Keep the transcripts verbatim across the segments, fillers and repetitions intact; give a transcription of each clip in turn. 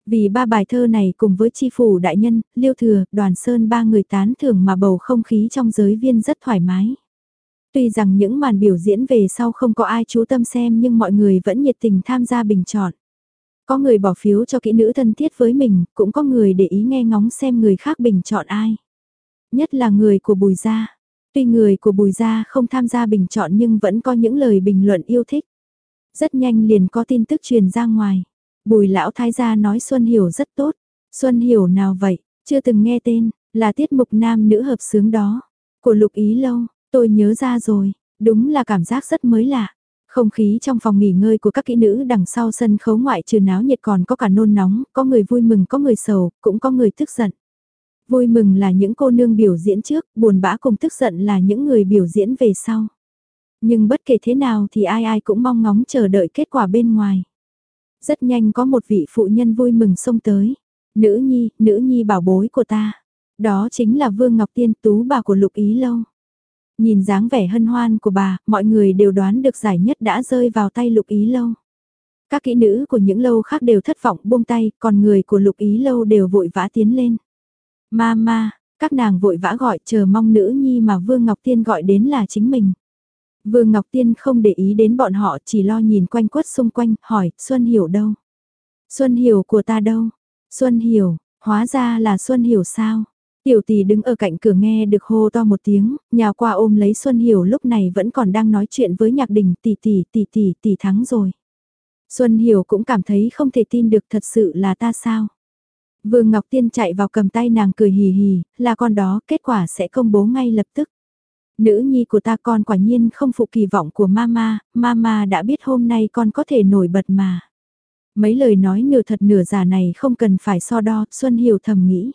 Vì ba bài thơ này cùng với chi phủ đại nhân, Liêu Thừa, Đoàn Sơn ba người tán thưởng mà bầu không khí trong giới viên rất thoải mái. Tuy rằng những màn biểu diễn về sau không có ai chú tâm xem nhưng mọi người vẫn nhiệt tình tham gia bình chọn. Có người bỏ phiếu cho kỹ nữ thân thiết với mình, cũng có người để ý nghe ngóng xem người khác bình chọn ai. Nhất là người của Bùi Gia. Tuy người của Bùi Gia không tham gia bình chọn nhưng vẫn có những lời bình luận yêu thích. Rất nhanh liền có tin tức truyền ra ngoài. Bùi lão thái gia nói Xuân Hiểu rất tốt. Xuân Hiểu nào vậy? Chưa từng nghe tên, là tiết mục nam nữ hợp xướng đó. Của Lục Ý Lâu, tôi nhớ ra rồi. Đúng là cảm giác rất mới lạ. Không khí trong phòng nghỉ ngơi của các kỹ nữ đằng sau sân khấu ngoại trừ náo nhiệt còn có cả nôn nóng, có người vui mừng có người sầu, cũng có người tức giận. Vui mừng là những cô nương biểu diễn trước, buồn bã cùng tức giận là những người biểu diễn về sau. Nhưng bất kể thế nào thì ai ai cũng mong ngóng chờ đợi kết quả bên ngoài. Rất nhanh có một vị phụ nhân vui mừng xông tới. Nữ nhi, nữ nhi bảo bối của ta. Đó chính là Vương Ngọc Tiên, tú bà của Lục Ý Lâu. Nhìn dáng vẻ hân hoan của bà, mọi người đều đoán được giải nhất đã rơi vào tay Lục Ý Lâu. Các kỹ nữ của những lâu khác đều thất vọng buông tay, còn người của Lục Ý Lâu đều vội vã tiến lên. Mama, các nàng vội vã gọi chờ mong nữ nhi mà Vương Ngọc Tiên gọi đến là chính mình. Vương Ngọc Tiên không để ý đến bọn họ, chỉ lo nhìn quanh quất xung quanh, hỏi, Xuân Hiểu đâu? Xuân Hiểu của ta đâu? Xuân Hiểu, hóa ra là Xuân Hiểu sao? Tiểu tỷ đứng ở cạnh cửa nghe được hô to một tiếng, nhào qua ôm lấy Xuân Hiểu lúc này vẫn còn đang nói chuyện với Nhạc Đình, tỷ tỷ, tỷ tỷ, tỷ thắng rồi. Xuân Hiểu cũng cảm thấy không thể tin được thật sự là ta sao? Vương Ngọc Tiên chạy vào cầm tay nàng cười hì hì, là con đó, kết quả sẽ công bố ngay lập tức. Nữ nhi của ta con quả nhiên không phụ kỳ vọng của mama, mama đã biết hôm nay con có thể nổi bật mà. Mấy lời nói nửa thật nửa giả này không cần phải so đo, Xuân Hiểu thầm nghĩ.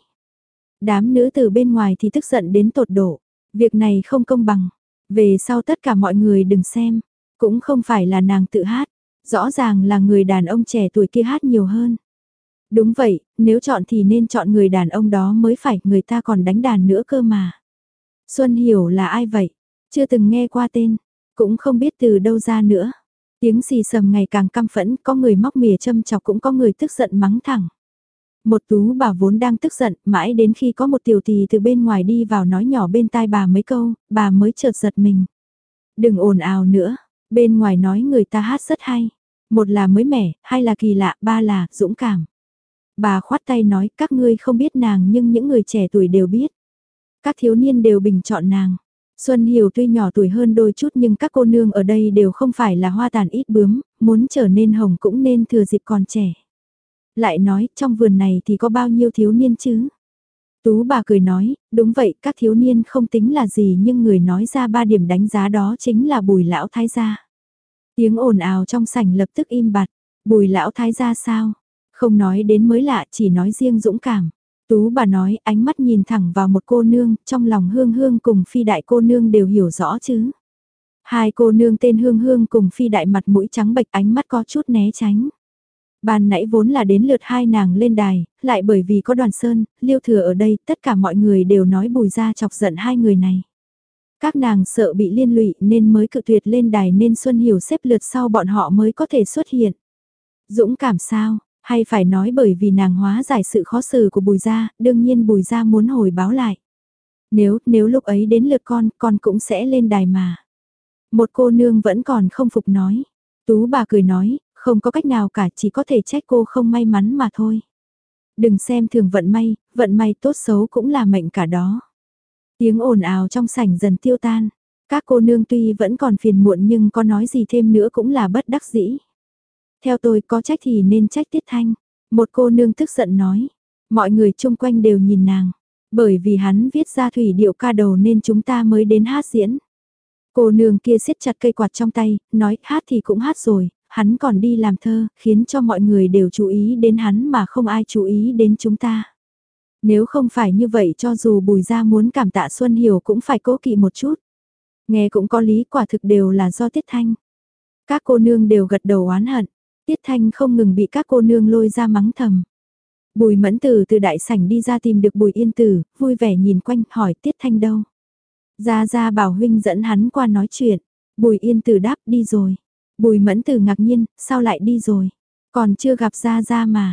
Đám nữ từ bên ngoài thì tức giận đến tột độ, việc này không công bằng. Về sau tất cả mọi người đừng xem, cũng không phải là nàng tự hát, rõ ràng là người đàn ông trẻ tuổi kia hát nhiều hơn. Đúng vậy, nếu chọn thì nên chọn người đàn ông đó mới phải, người ta còn đánh đàn nữa cơ mà. Xuân Hiểu là ai vậy? Chưa từng nghe qua tên, cũng không biết từ đâu ra nữa. Tiếng xì sầm ngày càng căm phẫn, có người móc mỉa châm chọc cũng có người tức giận mắng thẳng. Một tú bà vốn đang tức giận, mãi đến khi có một tiểu tỳ từ bên ngoài đi vào nói nhỏ bên tai bà mấy câu, bà mới chợt giật mình. Đừng ồn ào nữa, bên ngoài nói người ta hát rất hay. Một là mới mẻ, hai là kỳ lạ, ba là dũng cảm. Bà khoát tay nói các ngươi không biết nàng nhưng những người trẻ tuổi đều biết. Các thiếu niên đều bình chọn nàng. Xuân Hiểu tuy nhỏ tuổi hơn đôi chút nhưng các cô nương ở đây đều không phải là hoa tàn ít bướm, muốn trở nên hồng cũng nên thừa dịp còn trẻ. Lại nói trong vườn này thì có bao nhiêu thiếu niên chứ? Tú bà cười nói, đúng vậy các thiếu niên không tính là gì nhưng người nói ra ba điểm đánh giá đó chính là Bùi lão thái gia. Tiếng ồn ào trong sảnh lập tức im bặt. Bùi lão thái gia sao? Không nói đến mới lạ chỉ nói riêng dũng cảm. Tú bà nói ánh mắt nhìn thẳng vào một cô nương, trong lòng Hương Hương cùng Phi Đại cô nương đều hiểu rõ chứ. Hai cô nương tên Hương Hương cùng Phi Đại mặt mũi trắng bệch ánh mắt có chút né tránh. Ban nãy vốn là đến lượt hai nàng lên đài, lại bởi vì có Đoàn Sơn, Liêu Thừa ở đây, tất cả mọi người đều nói Bùi gia chọc giận hai người này. Các nàng sợ bị liên lụy nên mới cự tuyệt lên đài nên Xuân Hiểu xếp lượt sau bọn họ mới có thể xuất hiện. Dũng cảm sao? Hay phải nói bởi vì nàng hóa giải sự khó xử của Bùi gia, đương nhiên Bùi gia muốn hồi báo lại. Nếu, nếu lúc ấy đến lượt con, con cũng sẽ lên đài mà. Một cô nương vẫn còn không phục nói. Tú bà cười nói, không có cách nào cả chỉ có thể trách cô không may mắn mà thôi. Đừng xem thường vận may, vận may tốt xấu cũng là mệnh cả đó. Tiếng ồn ào trong sảnh dần tiêu tan. Các cô nương tuy vẫn còn phiền muộn nhưng có nói gì thêm nữa cũng là bất đắc dĩ. Theo tôi có trách thì nên trách Tiết Thanh. Một cô nương tức giận nói. Mọi người chung quanh đều nhìn nàng. Bởi vì hắn viết ra thủy điệu ca đầu nên chúng ta mới đến hát diễn. Cô nương kia siết chặt cây quạt trong tay, nói hát thì cũng hát rồi, hắn còn đi làm thơ, khiến cho mọi người đều chú ý đến hắn mà không ai chú ý đến chúng ta. Nếu không phải như vậy cho dù Bùi gia muốn cảm tạ Xuân Hiểu cũng phải cố kỵ một chút. Nghe cũng có lý, quả thực đều là do Tiết Thanh. Các cô nương đều gật đầu oán hận. Tiết Thanh không ngừng bị các cô nương lôi ra mắng thầm. Bùi Mẫn Tử từ đại sảnh đi ra tìm được Bùi Yên Tử, vui vẻ nhìn quanh hỏi Tiết Thanh đâu. Gia Gia bảo huynh dẫn hắn qua nói chuyện. Bùi Yên Tử đáp đi rồi. Bùi Mẫn Tử ngạc nhiên, sao lại đi rồi? Còn chưa gặp Gia Gia mà.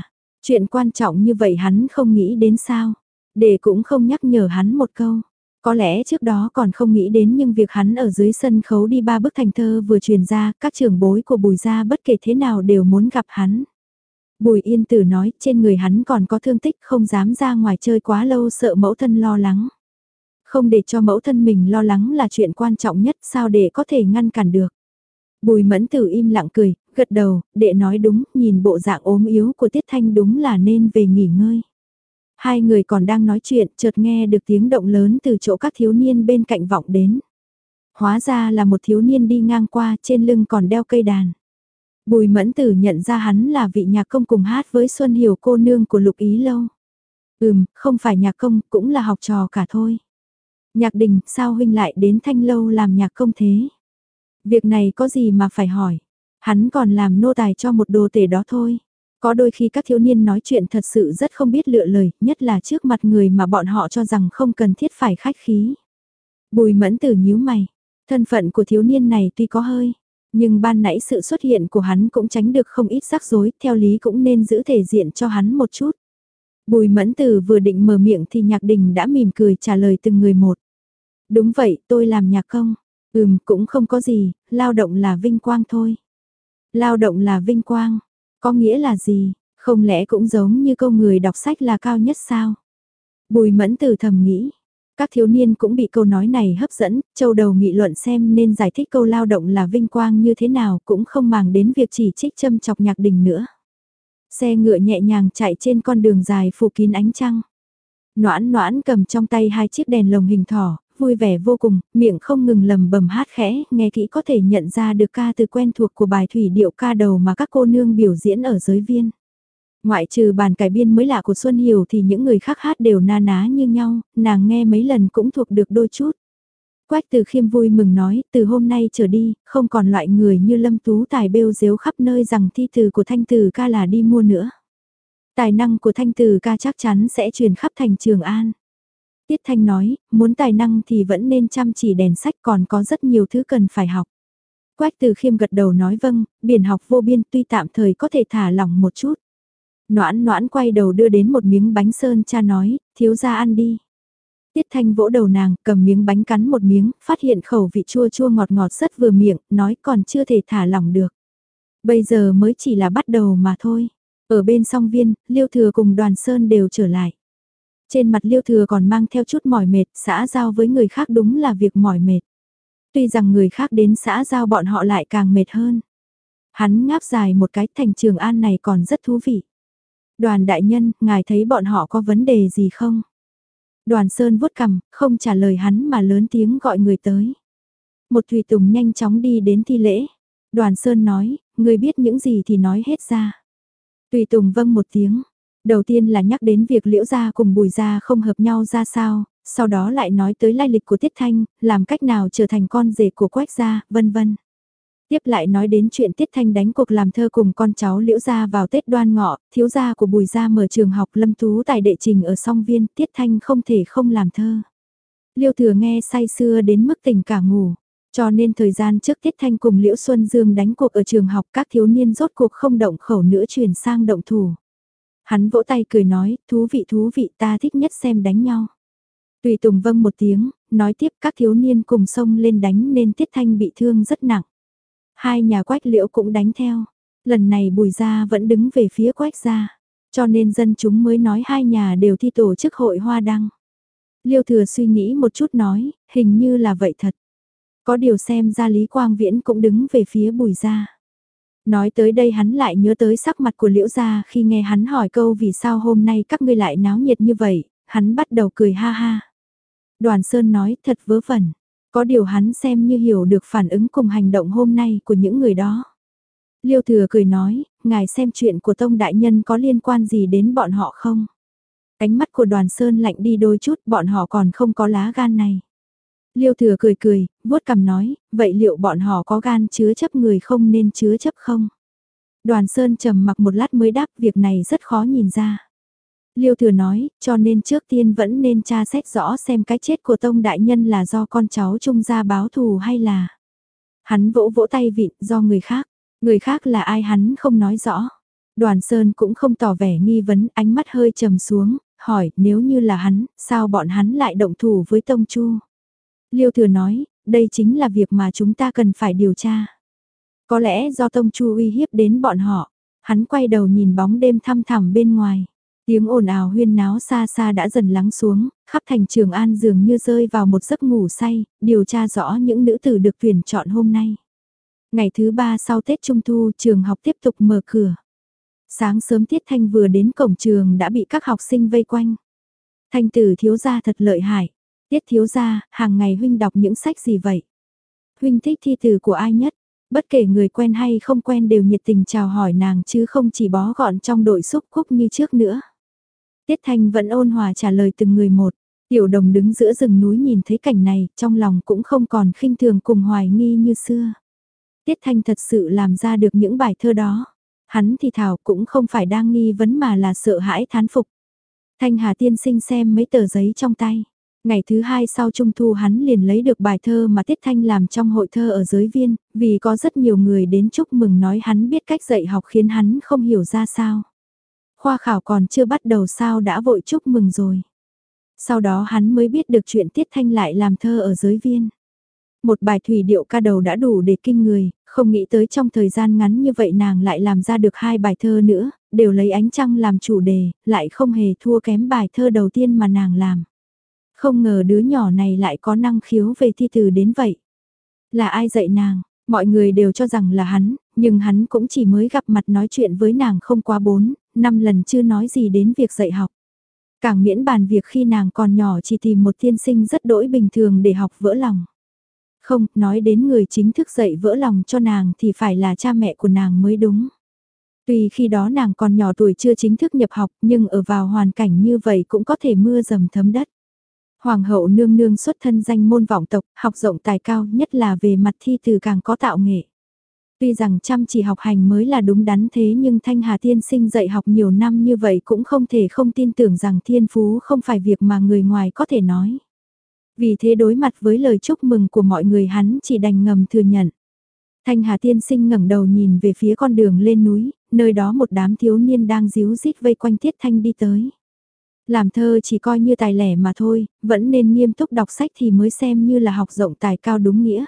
Chuyện quan trọng như vậy hắn không nghĩ đến sao? Để cũng không nhắc nhở hắn một câu. Có lẽ trước đó còn không nghĩ đến nhưng việc hắn ở dưới sân khấu đi ba bức thành thơ vừa truyền ra, các trưởng bối của Bùi gia bất kể thế nào đều muốn gặp hắn. Bùi Yên Tử nói trên người hắn còn có thương tích không dám ra ngoài chơi quá lâu sợ mẫu thân lo lắng. Không để cho mẫu thân mình lo lắng là chuyện quan trọng nhất sao để có thể ngăn cản được. Bùi Mẫn Tử im lặng cười, gật đầu, đệ nói đúng, nhìn bộ dạng ốm yếu của Tiết Thanh đúng là nên về nghỉ ngơi. Hai người còn đang nói chuyện, chợt nghe được tiếng động lớn từ chỗ các thiếu niên bên cạnh vọng đến. Hóa ra là một thiếu niên đi ngang qua, trên lưng còn đeo cây đàn. Bùi Mẫn Tử nhận ra hắn là vị nhạc công cùng hát với Xuân Hiểu cô nương của Lục Ý Lâu. Ừm, không phải nhạc công, cũng là học trò cả thôi. Nhạc Đình, sao huynh lại đến Thanh Lâu làm nhạc công thế? Việc này có gì mà phải hỏi. Hắn còn làm nô tài cho một đồ tể đó thôi. Có đôi khi các thiếu niên nói chuyện thật sự rất không biết lựa lời, nhất là trước mặt người mà bọn họ cho rằng không cần thiết phải khách khí. Bùi Mẫn Tử nhíu mày. Thân phận của thiếu niên này tuy có hơi, nhưng ban nãy sự xuất hiện của hắn cũng tránh được không ít rắc rối, theo lý cũng nên giữ thể diện cho hắn một chút. Bùi Mẫn Tử vừa định mở miệng thì Nhạc Đình đã mỉm cười trả lời từng người một. Đúng vậy, tôi làm nhạc công. Ừm, cũng không có gì, lao động là vinh quang thôi. Lao động là vinh quang, có nghĩa là gì, không lẽ cũng giống như câu người đọc sách là cao nhất sao? Bùi Mẫn Tử thầm nghĩ, các thiếu niên cũng bị câu nói này hấp dẫn, châu đầu nghị luận xem nên giải thích câu lao động là vinh quang như thế nào cũng không màng đến việc chỉ trích châm chọc Nhạc Đình nữa. Xe ngựa nhẹ nhàng chạy trên con đường dài phủ kín ánh trăng. Noãn Noãn cầm trong tay hai chiếc đèn lồng hình thỏ, vui vẻ vô cùng, miệng không ngừng lầm bầm hát khẽ, nghe kỹ có thể nhận ra được ca từ quen thuộc của bài thủy điệu ca đầu mà các cô nương biểu diễn ở giới viên. Ngoại trừ bản cải biên mới lạ của Xuân Hiểu thì những người khác hát đều na ná như nhau, nàng nghe mấy lần cũng thuộc được đôi chút. Quách Từ Khiêm vui mừng nói, từ hôm nay trở đi, không còn loại người như Lâm Tú Tài bêu dếu khắp nơi rằng thi từ của Thanh Từ ca là đi mua nữa. Tài năng của Thanh Từ ca chắc chắn sẽ truyền khắp thành Trường An. Tiết Thanh nói, muốn tài năng thì vẫn nên chăm chỉ đèn sách còn có rất nhiều thứ cần phải học. Quách Từ Khiêm gật đầu nói vâng, biển học vô biên tuy tạm thời có thể thả lỏng một chút. Noãn Noãn quay đầu đưa đến một miếng bánh sơn cha nói, thiếu gia ăn đi. Tiết Thanh vỗ đầu nàng, cầm miếng bánh cắn một miếng, phát hiện khẩu vị chua chua ngọt ngọt rất vừa miệng, nói còn chưa thể thả lỏng được. Bây giờ mới chỉ là bắt đầu mà thôi. Ở bên song viên, Liêu Thừa cùng Đoàn Sơn đều trở lại. Trên mặt Liêu Thừa còn mang theo chút mỏi mệt, xã giao với người khác đúng là việc mỏi mệt. Tuy rằng người khác đến xã giao bọn họ lại càng mệt hơn. Hắn ngáp dài một cái, thành Trường An này còn rất thú vị. Đoàn đại nhân, ngài thấy bọn họ có vấn đề gì không? Đoàn Sơn vuốt cằm, không trả lời hắn mà lớn tiếng gọi người tới. Một tùy tùng nhanh chóng đi đến thi lễ. Đoàn Sơn nói, người biết những gì thì nói hết ra. Tùy tùng vâng một tiếng. Đầu tiên là nhắc đến việc Liễu gia cùng Bùi gia không hợp nhau ra sao, sau đó lại nói tới lai lịch của Tiết Thanh, làm cách nào trở thành con rể của Quách gia, vân vân. Tiếp lại nói đến chuyện Tiết Thanh đánh cuộc làm thơ cùng con cháu Liễu gia vào Tết Đoan Ngọ, thiếu gia của Bùi gia mở trường học Lâm Tú Tài đệ trình ở Song Viên, Tiết Thanh không thể không làm thơ. Liêu Thừa nghe say sưa đến mức tỉnh cả ngủ, cho nên thời gian trước Tiết Thanh cùng Liễu Xuân Dương đánh cuộc ở trường học các thiếu niên rốt cuộc không động khẩu nữa chuyển sang động thủ. Hắn vỗ tay cười nói, thú vị thú vị ta thích nhất xem đánh nhau. Tùy Tùng vâng một tiếng, nói tiếp các thiếu niên cùng xông lên đánh nên Tiết Thanh bị thương rất nặng. Hai nhà Quách Liễu cũng đánh theo. Lần này Bùi gia vẫn đứng về phía Quách gia. Cho nên dân chúng mới nói hai nhà đều thi tổ chức hội hoa đăng. Liêu Thừa suy nghĩ một chút nói, hình như là vậy thật. Có điều xem ra Lý Quang Viễn cũng đứng về phía Bùi gia. Nói tới đây hắn lại nhớ tới sắc mặt của Liễu gia khi nghe hắn hỏi câu vì sao hôm nay các ngươi lại náo nhiệt như vậy, hắn bắt đầu cười ha ha. Đoàn Sơn nói thật vớ vẩn, có điều hắn xem như hiểu được phản ứng cùng hành động hôm nay của những người đó. Liêu Thừa cười nói, ngài xem chuyện của Tông Đại Nhân có liên quan gì đến bọn họ không? Ánh mắt của Đoàn Sơn lạnh đi đôi chút, bọn họ còn không có lá gan này. Liêu Thừa cười cười, vuốt cằm nói, vậy liệu bọn họ có gan chứa chấp người không nên chứa chấp không? Đoàn Sơn trầm mặc một lát mới đáp việc này rất khó nhìn ra. Liêu Thừa nói, cho nên trước tiên vẫn nên tra xét rõ xem cái chết của Tông Đại Nhân là do con cháu Trung gia báo thù hay là... Hắn vỗ vỗ tay vịn do người khác, người khác là ai hắn không nói rõ. Đoàn Sơn cũng không tỏ vẻ nghi vấn, ánh mắt hơi trầm xuống, hỏi nếu như là hắn, sao bọn hắn lại động thủ với Tông Chu? Liêu Thừa nói, đây chính là việc mà chúng ta cần phải điều tra. Có lẽ do Tông Chu uy hiếp đến bọn họ, hắn quay đầu nhìn bóng đêm thăm thẳm bên ngoài. Tiếng ồn ào huyên náo xa xa đã dần lắng xuống, khắp thành Trường An dường như rơi vào một giấc ngủ say, điều tra rõ những nữ tử được tuyển chọn hôm nay. Ngày thứ ba sau Tết Trung Thu, trường học tiếp tục mở cửa. Sáng sớm Tiết Thanh vừa đến cổng trường đã bị các học sinh vây quanh. Thanh tử thiếu gia thật lợi hại. Tiết thiếu gia, hàng ngày huynh đọc những sách gì vậy? Huynh thích thi từ của ai nhất? Bất kể người quen hay không quen đều nhiệt tình chào hỏi nàng chứ không chỉ bó gọn trong đội xúc cúc như trước nữa. Tiết Thanh vẫn ôn hòa trả lời từng người một. Tiểu Đồng đứng giữa rừng núi nhìn thấy cảnh này, trong lòng cũng không còn khinh thường cùng hoài nghi như xưa. Tiết Thanh thật sự làm ra được những bài thơ đó. Hắn thì thảo cũng không phải đang nghi vấn mà là sợ hãi thán phục. Thanh Hà tiên sinh xem mấy tờ giấy trong tay. Ngày thứ hai sau Trung Thu hắn liền lấy được bài thơ mà Tiết Thanh làm trong hội thơ ở giới viên, vì có rất nhiều người đến chúc mừng nói hắn biết cách dạy học khiến hắn không hiểu ra sao. Khoa khảo còn chưa bắt đầu sao đã vội chúc mừng rồi. Sau đó hắn mới biết được chuyện Tiết Thanh lại làm thơ ở giới viên. Một bài thủy điệu ca đầu đã đủ để kinh người, không nghĩ tới trong thời gian ngắn như vậy nàng lại làm ra được hai bài thơ nữa, đều lấy ánh trăng làm chủ đề, lại không hề thua kém bài thơ đầu tiên mà nàng làm. Không ngờ đứa nhỏ này lại có năng khiếu về thi từ đến vậy. Là ai dạy nàng? Mọi người đều cho rằng là hắn, nhưng hắn cũng chỉ mới gặp mặt nói chuyện với nàng không quá bốn, năm lần chưa nói gì đến việc dạy học. Càng miễn bàn việc khi nàng còn nhỏ chỉ tìm một tiên sinh rất đỗi bình thường để học vỡ lòng. Không, nói đến người chính thức dạy vỡ lòng cho nàng thì phải là cha mẹ của nàng mới đúng. Tuy khi đó nàng còn nhỏ tuổi chưa chính thức nhập học nhưng ở vào hoàn cảnh như vậy cũng có thể mưa dầm thấm đất. Hoàng hậu nương nương xuất thân danh môn vọng tộc, học rộng tài cao nhất là về mặt thi từ càng có tạo nghệ. Tuy rằng chăm chỉ học hành mới là đúng đắn thế nhưng Thanh Hà tiên sinh dạy học nhiều năm như vậy cũng không thể không tin tưởng rằng thiên phú không phải việc mà người ngoài có thể nói. Vì thế đối mặt với lời chúc mừng của mọi người hắn chỉ đành ngầm thừa nhận. Thanh Hà tiên sinh ngẩng đầu nhìn về phía con đường lên núi, nơi đó một đám thiếu niên đang díu dít vây quanh Tiết Thanh đi tới. Làm thơ chỉ coi như tài lẻ mà thôi, vẫn nên nghiêm túc đọc sách thì mới xem như là học rộng tài cao đúng nghĩa.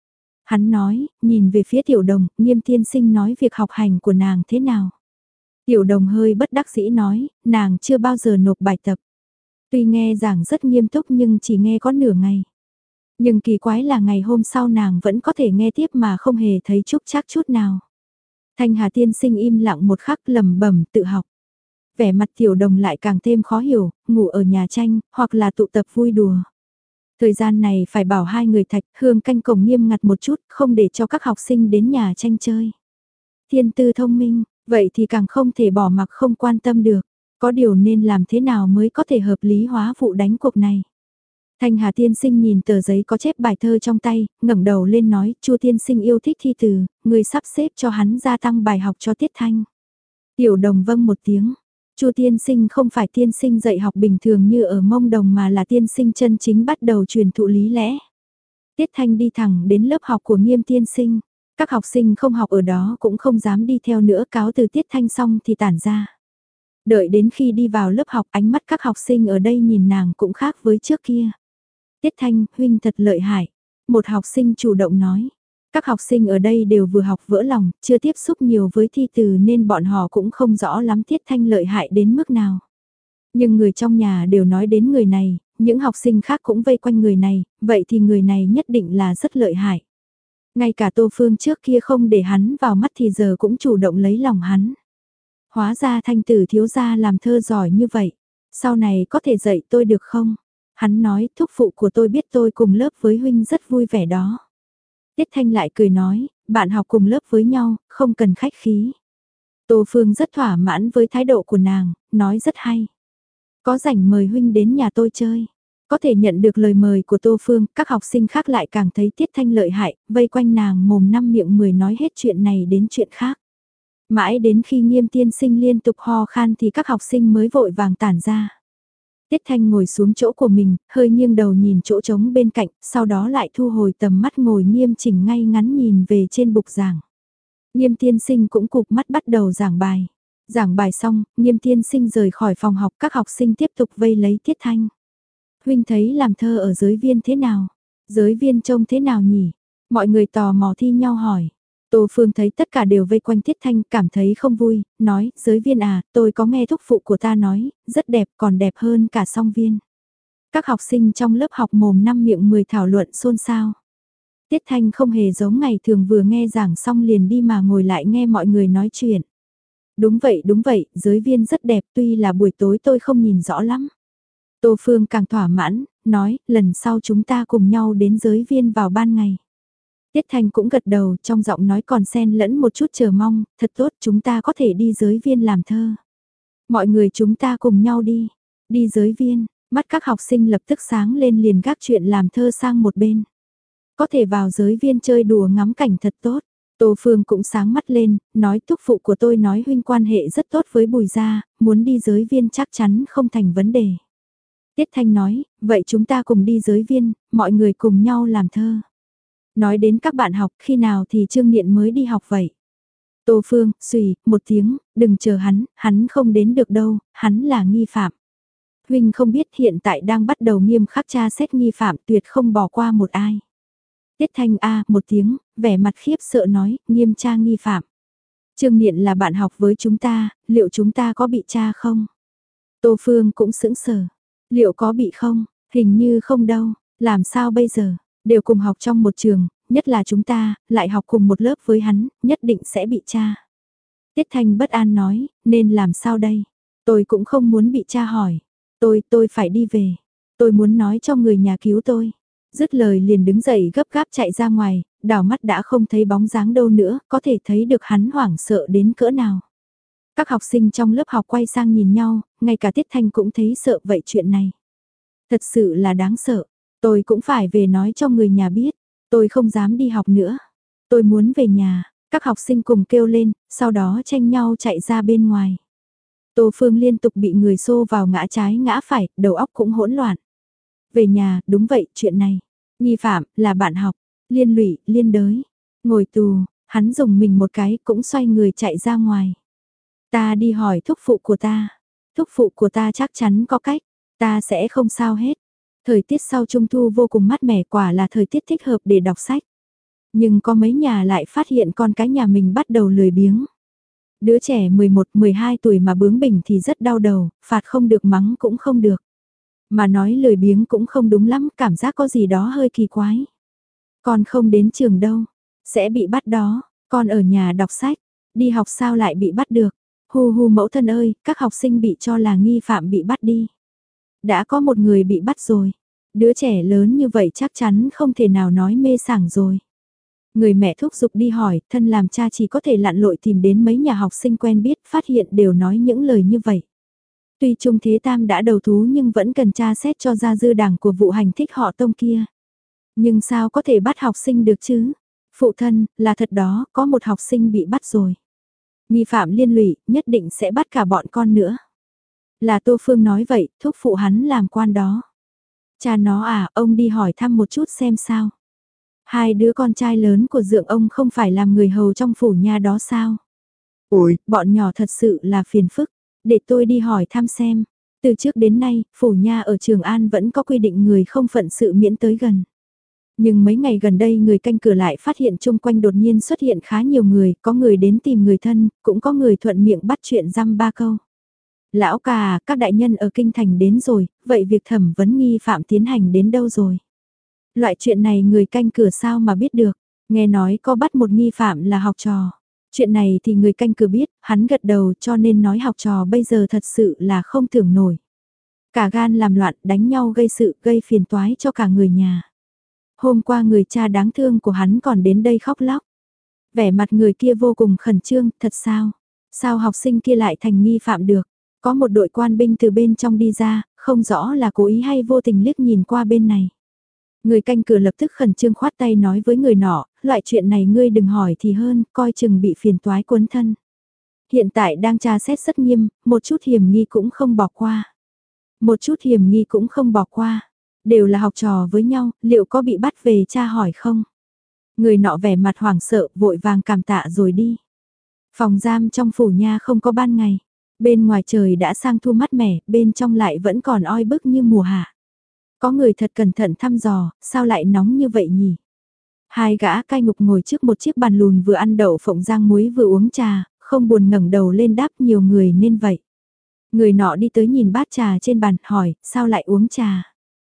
Hắn nói, nhìn về phía Tiểu Đồng, Nghiêm tiên sinh nói việc học hành của nàng thế nào. Tiểu Đồng hơi bất đắc dĩ nói, nàng chưa bao giờ nộp bài tập. Tuy nghe giảng rất nghiêm túc nhưng chỉ nghe có nửa ngày. Nhưng kỳ quái là ngày hôm sau nàng vẫn có thể nghe tiếp mà không hề thấy chúc chắc chút nào. Thanh Hà tiên sinh im lặng một khắc lẩm bẩm tự học. Vẻ mặt Tiểu Đồng lại càng thêm khó hiểu, ngủ ở nhà tranh, hoặc là tụ tập vui đùa. Thời gian này phải bảo hai người Thạch Hương canh cổng nghiêm ngặt một chút, không để cho các học sinh đến nhà tranh chơi. Thiên tư thông minh, vậy thì càng không thể bỏ mặc không quan tâm được. Có điều nên làm thế nào mới có thể hợp lý hóa vụ đánh cuộc này. Thanh Hà tiên sinh nhìn tờ giấy có chép bài thơ trong tay, ngẩng đầu lên nói, Chu tiên sinh yêu thích thi từ, người sắp xếp cho hắn gia tăng bài học cho Tiết Thanh. Tiểu Đồng vâng một tiếng. Chu tiên sinh không phải tiên sinh dạy học bình thường như ở Mông Đồng mà là tiên sinh chân chính bắt đầu truyền thụ lý lẽ. Tiết Thanh đi thẳng đến lớp học của Nghiêm tiên sinh. Các học sinh không học ở đó cũng không dám đi theo nữa, cáo từ Tiết Thanh xong thì tản ra. Đợi đến khi đi vào lớp học ánh mắt các học sinh ở đây nhìn nàng cũng khác với trước kia. Tiết Thanh, huynh thật lợi hại. Một học sinh chủ động nói. Các học sinh ở đây đều vừa học vỡ lòng, chưa tiếp xúc nhiều với thi từ nên bọn họ cũng không rõ lắm Tiết Thanh lợi hại đến mức nào. Nhưng người trong nhà đều nói đến người này, những học sinh khác cũng vây quanh người này, vậy thì người này nhất định là rất lợi hại. Ngay cả Tô Phương trước kia không để hắn vào mắt thì giờ cũng chủ động lấy lòng hắn. Hóa ra Thanh tử thiếu gia làm thơ giỏi như vậy, sau này có thể dạy tôi được không? Hắn nói thúc phụ của tôi biết tôi cùng lớp với huynh rất vui vẻ đó. Tiết Thanh lại cười nói, bạn học cùng lớp với nhau, không cần khách khí. Tô Phương rất thỏa mãn với thái độ của nàng, nói rất hay. Có rảnh mời huynh đến nhà tôi chơi. Có thể nhận được lời mời của Tô Phương, các học sinh khác lại càng thấy Tiết Thanh lợi hại, vây quanh nàng mồm năm miệng mười nói hết chuyện này đến chuyện khác. Mãi đến khi Nghiêm tiên sinh liên tục ho khan thì các học sinh mới vội vàng tản ra. Tiết Thanh ngồi xuống chỗ của mình, hơi nghiêng đầu nhìn chỗ trống bên cạnh, sau đó lại thu hồi tầm mắt ngồi nghiêm chỉnh ngay ngắn nhìn về trên bục giảng. Nghiêm tiên sinh cũng cụp mắt bắt đầu giảng bài. Giảng bài xong, Nghiêm tiên sinh rời khỏi phòng học, các học sinh tiếp tục vây lấy Tiết Thanh. Huynh thấy làm thơ ở giới viên thế nào? Giới viên trông thế nào nhỉ? Mọi người tò mò thi nhau hỏi. Tô Phương thấy tất cả đều vây quanh Tiết Thanh, cảm thấy không vui, nói, giới viên à, tôi có nghe thúc phụ của ta nói, rất đẹp, còn đẹp hơn cả song viên. Các học sinh trong lớp học mồm năm miệng mười thảo luận xôn xao. Tiết Thanh không hề giống ngày thường vừa nghe giảng xong liền đi mà ngồi lại nghe mọi người nói chuyện. Đúng vậy, đúng vậy, giới viên rất đẹp, tuy là buổi tối tôi không nhìn rõ lắm. Tô Phương càng thỏa mãn, nói, lần sau chúng ta cùng nhau đến giới viên vào ban ngày. Tiết Thanh cũng gật đầu, trong giọng nói còn xen lẫn một chút chờ mong, thật tốt, chúng ta có thể đi giới viên làm thơ. Mọi người chúng ta cùng nhau đi, đi giới viên, mắt các học sinh lập tức sáng lên liền gác chuyện làm thơ sang một bên. Có thể vào giới viên chơi đùa ngắm cảnh thật tốt. Tô Phương cũng sáng mắt lên, nói thúc phụ của tôi nói huynh quan hệ rất tốt với Bùi gia, muốn đi giới viên chắc chắn không thành vấn đề. Tiết Thanh nói, vậy chúng ta cùng đi giới viên, mọi người cùng nhau làm thơ. Nói đến các bạn học, khi nào thì Trương Niệm mới đi học vậy? Tô Phương, xùy, một tiếng, đừng chờ hắn, hắn không đến được đâu, hắn là nghi phạm. Huynh không biết hiện tại đang bắt đầu nghiêm khắc tra xét nghi phạm, tuyệt không bỏ qua một ai. Tiết Thanh A một tiếng, vẻ mặt khiếp sợ nói, nghiêm tra nghi phạm. Trương Niệm là bạn học với chúng ta, liệu chúng ta có bị tra không? Tô Phương cũng sững sờ. Liệu có bị không? Hình như không đâu. Làm sao bây giờ? Đều cùng học trong một trường, nhất là chúng ta, lại học cùng một lớp với hắn, nhất định sẽ bị tra. Tiết Thanh bất an nói, nên làm sao đây? Tôi cũng không muốn bị tra hỏi. Tôi, tôi phải đi về. Tôi muốn nói cho người nhà cứu tôi. Dứt lời liền đứng dậy gấp gáp chạy ra ngoài, đảo mắt đã không thấy bóng dáng đâu nữa, có thể thấy được hắn hoảng sợ đến cỡ nào. Các học sinh trong lớp học quay sang nhìn nhau, ngay cả Tiết Thanh cũng thấy sợ vậy chuyện này. Thật sự là đáng sợ, tôi cũng phải về nói cho người nhà biết, tôi không dám đi học nữa. Tôi muốn về nhà, các học sinh cùng kêu lên, sau đó tranh nhau chạy ra bên ngoài. Tô Phương liên tục bị người xô vào ngã trái ngã phải, đầu óc cũng hỗn loạn. Về nhà, đúng vậy, chuyện này. Nghi phạm, là bạn học, liên lụy, liên đới. Ngồi tù, hắn dùng mình một cái cũng xoay người chạy ra ngoài. Ta đi hỏi thúc phụ của ta. Thúc phụ của ta chắc chắn có cách. Ta sẽ không sao hết. Thời tiết sau trung thu vô cùng mát mẻ, quả là thời tiết thích hợp để đọc sách. Nhưng có mấy nhà lại phát hiện con cái nhà mình bắt đầu lười biếng. Đứa trẻ mười một mười hai tuổi mà bướng bỉnh thì rất đau đầu, phạt không được mắng cũng không được. Mà nói lười biếng cũng không đúng lắm, cảm giác có gì đó hơi kỳ quái. Con không đến trường đâu, sẽ bị bắt đó, con ở nhà đọc sách, đi học sao lại bị bắt được. Hu hu mẫu thân ơi, các học sinh bị cho là nghi phạm bị bắt đi. Đã có một người bị bắt rồi, đứa trẻ lớn như vậy chắc chắn không thể nào nói mê sảng rồi. Người mẹ thúc giục đi hỏi, thân làm cha chỉ có thể lặn lội tìm đến mấy nhà học sinh quen biết, phát hiện đều nói những lời như vậy. Tuy Trung Thế Tam đã đầu thú nhưng vẫn cần tra xét cho ra dư đảng của vụ hành thích họ Tông kia. Nhưng sao có thể bắt học sinh được chứ? Phụ thân, là thật đó, có một học sinh bị bắt rồi. Nghi phạm liên lụy, nhất định sẽ bắt cả bọn con nữa. Là Tô Phương nói vậy, thúc phụ hắn làm quan đó. Cha nó à, ông đi hỏi thăm một chút xem sao. Hai đứa con trai lớn của dượng ông không phải làm người hầu trong phủ nha đó sao? Ôi, bọn nhỏ thật sự là phiền phức. Để tôi đi hỏi thăm xem. Từ trước đến nay, phủ nha ở Trường An vẫn có quy định người không phận sự miễn tới gần. Nhưng mấy ngày gần đây người canh cửa lại phát hiện chung quanh đột nhiên xuất hiện khá nhiều người, có người đến tìm người thân, cũng có người thuận miệng bắt chuyện dăm ba câu. Lão ca à, các đại nhân ở kinh thành đến rồi, vậy việc thẩm vấn nghi phạm tiến hành đến đâu rồi? Loại chuyện này người canh cửa sao mà biết được, nghe nói có bắt một nghi phạm là học trò. Chuyện này thì người canh cửa biết, hắn gật đầu cho nên nói học trò bây giờ thật sự là không tưởng nổi. Cả gan làm loạn, đánh nhau gây sự, gây phiền toái cho cả người nhà. Hôm qua người cha đáng thương của hắn còn đến đây khóc lóc. Vẻ mặt người kia vô cùng khẩn trương, thật sao? Sao học sinh kia lại thành nghi phạm được? Có một đội quan binh từ bên trong đi ra, không rõ là cố ý hay vô tình liếc nhìn qua bên này. Người canh cửa lập tức khẩn trương khoát tay nói với người nọ, loại chuyện này ngươi đừng hỏi thì hơn, coi chừng bị phiền toái cuốn thân. Hiện tại đang tra xét rất nghiêm, một chút hiểm nghi cũng không bỏ qua. Một chút hiểm nghi cũng không bỏ qua. Đều là học trò với nhau, liệu có bị bắt về tra hỏi không? Người nọ vẻ mặt hoảng sợ, vội vàng cảm tạ rồi đi. Phòng giam trong phủ nha không có ban ngày. Bên ngoài trời đã sang thu mát mẻ, bên trong lại vẫn còn oi bức như mùa hạ. Có người thật cẩn thận thăm dò, sao lại nóng như vậy nhỉ? Hai gã cai ngục ngồi trước một chiếc bàn lùn vừa ăn đậu phộng rang muối vừa uống trà, không buồn ngẩng đầu lên đáp nhiều người nên vậy. Người nọ đi tới nhìn bát trà trên bàn, hỏi, sao lại uống trà?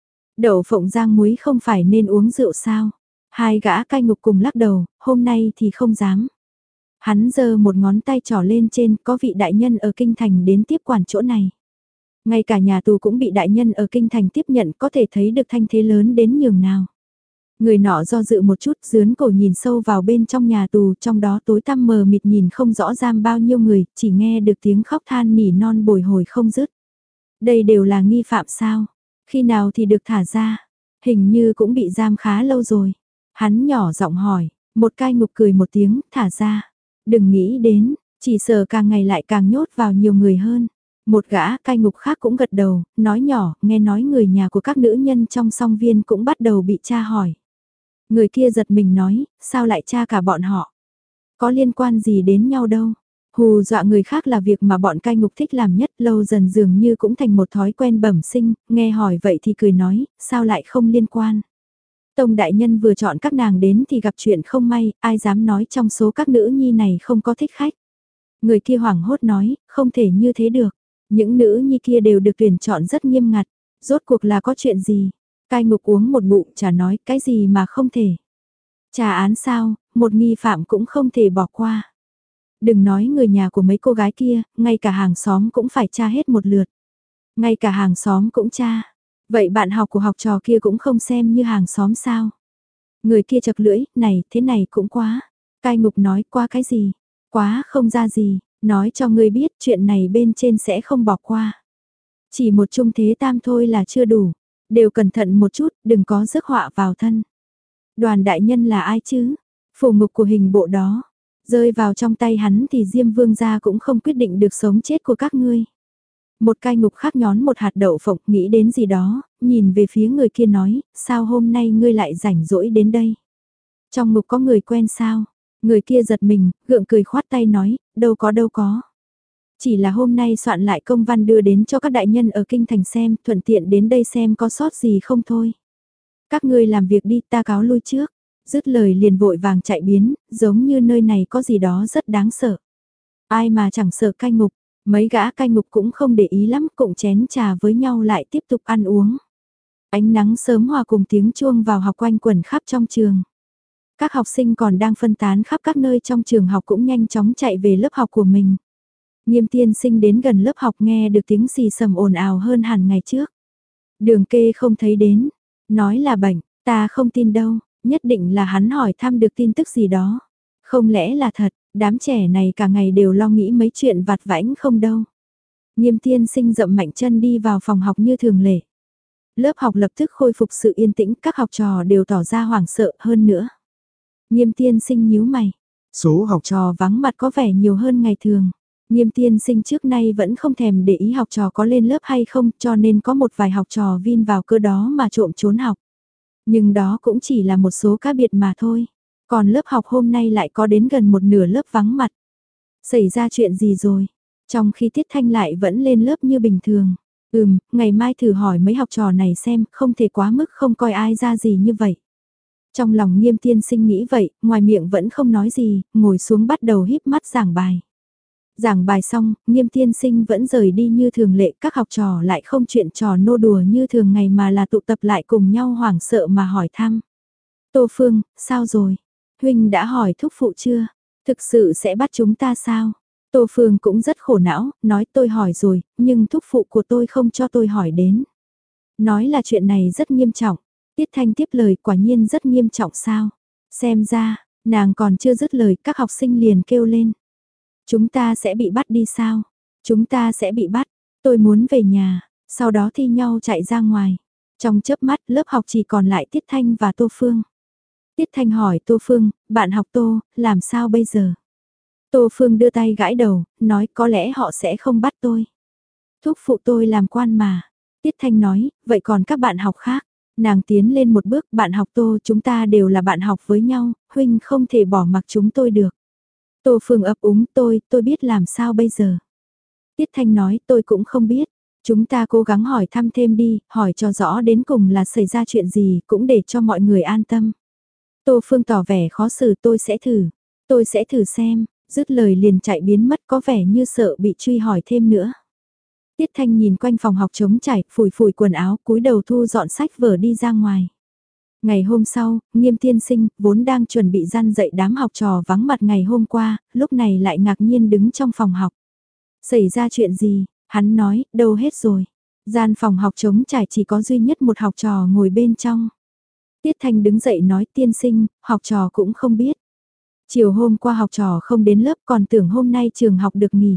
Đậu phộng rang muối không phải nên uống rượu sao? Hai gã cai ngục cùng lắc đầu, hôm nay thì không dám. Hắn giơ một ngón tay trỏ lên trên, có vị đại nhân ở kinh thành đến tiếp quản chỗ này. Ngay cả nhà tù cũng bị đại nhân ở kinh thành tiếp nhận, có thể thấy được thanh thế lớn đến nhường nào. Người nọ do dự một chút, dướn cổ nhìn sâu vào bên trong nhà tù, trong đó tối tăm mờ mịt nhìn không rõ giam bao nhiêu người, chỉ nghe được tiếng khóc than nỉ non bồi hồi không dứt. Đây đều là nghi phạm sao? Khi nào thì được thả ra? Hình như cũng bị giam khá lâu rồi. Hắn nhỏ giọng hỏi, một cai ngục cười một tiếng, thả ra. Đừng nghĩ đến, chỉ sợ càng ngày lại càng nhốt vào nhiều người hơn. Một gã cai ngục khác cũng gật đầu, nói nhỏ, nghe nói người nhà của các nữ nhân trong song viên cũng bắt đầu bị tra hỏi. Người kia giật mình nói, sao lại tra cả bọn họ? Có liên quan gì đến nhau đâu? Hù dọa người khác là việc mà bọn cai ngục thích làm nhất, lâu dần dường như cũng thành một thói quen bẩm sinh, nghe hỏi vậy thì cười nói, sao lại không liên quan? Tông đại nhân vừa chọn các nàng đến thì gặp chuyện không may, ai dám nói trong số các nữ nhi này không có thích khách. Người kia hoảng hốt nói, không thể như thế được. Những nữ nhi kia đều được tuyển chọn rất nghiêm ngặt. Rốt cuộc là có chuyện gì? Cai ngục uống một bụng trà nói cái gì mà không thể. Trà án sao, một nghi phạm cũng không thể bỏ qua. Đừng nói người nhà của mấy cô gái kia, ngay cả hàng xóm cũng phải tra hết một lượt. Ngay cả hàng xóm cũng tra. Vậy bạn học của học trò kia cũng không xem như hàng xóm sao? Người kia chật lưỡi, này, thế này cũng quá. Cai ngục nói, qua cái gì? Quá không ra gì, nói cho ngươi biết chuyện này bên trên sẽ không bỏ qua. Chỉ một trung thế tam thôi là chưa đủ. Đều cẩn thận một chút, đừng có rước họa vào thân. Đoàn đại nhân là ai chứ? Phù ngục của hình bộ đó. Rơi vào trong tay hắn thì Diêm Vương gia cũng không quyết định được sống chết của các ngươi. Một cai ngục khác nhón một hạt đậu phộng nghĩ đến gì đó, nhìn về phía người kia nói, sao hôm nay ngươi lại rảnh rỗi đến đây? Trong ngục có người quen sao? Người kia giật mình, gượng cười khoát tay nói, đâu có đâu có. Chỉ là hôm nay soạn lại công văn đưa đến cho các đại nhân ở kinh thành xem, thuận tiện đến đây xem có sót gì không thôi. Các ngươi làm việc đi, ta cáo lui trước. Dứt lời liền vội vàng chạy biến, giống như nơi này có gì đó rất đáng sợ. Ai mà chẳng sợ cai ngục, mấy gã cai ngục cũng không để ý lắm, cùng chén trà với nhau lại tiếp tục ăn uống. Ánh nắng sớm hòa cùng tiếng chuông vào học quanh quẩn khắp trong trường. Các học sinh còn đang phân tán khắp các nơi trong trường học cũng nhanh chóng chạy về lớp học của mình. Nghiêm tiên sinh đến gần lớp học nghe được tiếng xì xầm ồn ào hơn hẳn ngày trước. Đường kê không thấy đến, nói là bệnh, ta không tin đâu, nhất định là hắn hỏi thăm được tin tức gì đó. Không lẽ là thật, đám trẻ này cả ngày đều lo nghĩ mấy chuyện vặt vãnh không đâu. Nghiêm tiên sinh dậm mạnh chân đi vào phòng học như thường lệ. Lớp học lập tức khôi phục sự yên tĩnh, các học trò đều tỏ ra hoảng sợ hơn nữa. Nghiêm tiên sinh nhíu mày. Số học trò vắng mặt có vẻ nhiều hơn ngày thường. Nghiêm tiên sinh trước nay vẫn không thèm để ý học trò có lên lớp hay không, cho nên có một vài học trò vin vào cơ đó mà trộm trốn học. Nhưng đó cũng chỉ là một số cá biệt mà thôi. Còn lớp học hôm nay lại có đến gần một nửa lớp vắng mặt. Xảy ra chuyện gì rồi? Trong khi Tiết Thanh lại vẫn lên lớp như bình thường. Ừm, ngày mai thử hỏi mấy học trò này xem, không thể quá mức không coi ai ra gì như vậy. Trong lòng Nghiêm tiên sinh nghĩ vậy, ngoài miệng vẫn không nói gì, ngồi xuống bắt đầu híp mắt giảng bài. Giảng bài xong, Nghiêm tiên sinh vẫn rời đi như thường lệ, các học trò lại không chuyện trò nô đùa như thường ngày mà là tụ tập lại cùng nhau hoảng sợ mà hỏi thăm. Tô Phương, sao rồi? Huynh đã hỏi thúc phụ chưa? Thực sự sẽ bắt chúng ta sao? Tô Phương cũng rất khổ não, nói tôi hỏi rồi, nhưng thúc phụ của tôi không cho tôi hỏi đến. Nói là chuyện này rất nghiêm trọng. Tiết Thanh tiếp lời, quả nhiên rất nghiêm trọng sao? Xem ra, nàng còn chưa dứt lời, các học sinh liền kêu lên. Chúng ta sẽ bị bắt đi sao? Chúng ta sẽ bị bắt. Tôi muốn về nhà, sau đó thi nhau chạy ra ngoài. Trong chớp mắt, lớp học chỉ còn lại Tiết Thanh và Tô Phương. Tiết Thanh hỏi Tô Phương, bạn học Tô, làm sao bây giờ? Tô Phương đưa tay gãi đầu, nói có lẽ họ sẽ không bắt tôi. Thúc phụ tôi làm quan mà. Tiết Thanh nói, vậy còn các bạn học khác? Nàng tiến lên một bước, bạn học Tô, chúng ta đều là bạn học với nhau, huynh không thể bỏ mặc chúng tôi được. Tô Phương ấp úng, tôi, tôi biết làm sao bây giờ. Tiết Thanh nói tôi cũng không biết. Chúng ta cố gắng hỏi thăm thêm đi, hỏi cho rõ đến cùng là xảy ra chuyện gì cũng để cho mọi người an tâm. Tô Phương tỏ vẻ khó xử tôi sẽ thử. Tôi sẽ thử xem, dứt lời liền chạy biến mất có vẻ như sợ bị truy hỏi thêm nữa. Tiết Thanh nhìn quanh phòng học trống trải, phủi phủi quần áo, cúi đầu thu dọn sách vở đi ra ngoài. Ngày hôm sau, Nghiêm tiên sinh, vốn đang chuẩn bị răn dạy đám học trò vắng mặt ngày hôm qua, lúc này lại ngạc nhiên đứng trong phòng học. Xảy ra chuyện gì? Hắn nói, đâu hết rồi. Gian phòng học trống trải chỉ có duy nhất một học trò ngồi bên trong. Tiết Thanh đứng dậy nói tiên sinh, học trò cũng không biết. Chiều hôm qua học trò không đến lớp còn tưởng hôm nay trường học được nghỉ.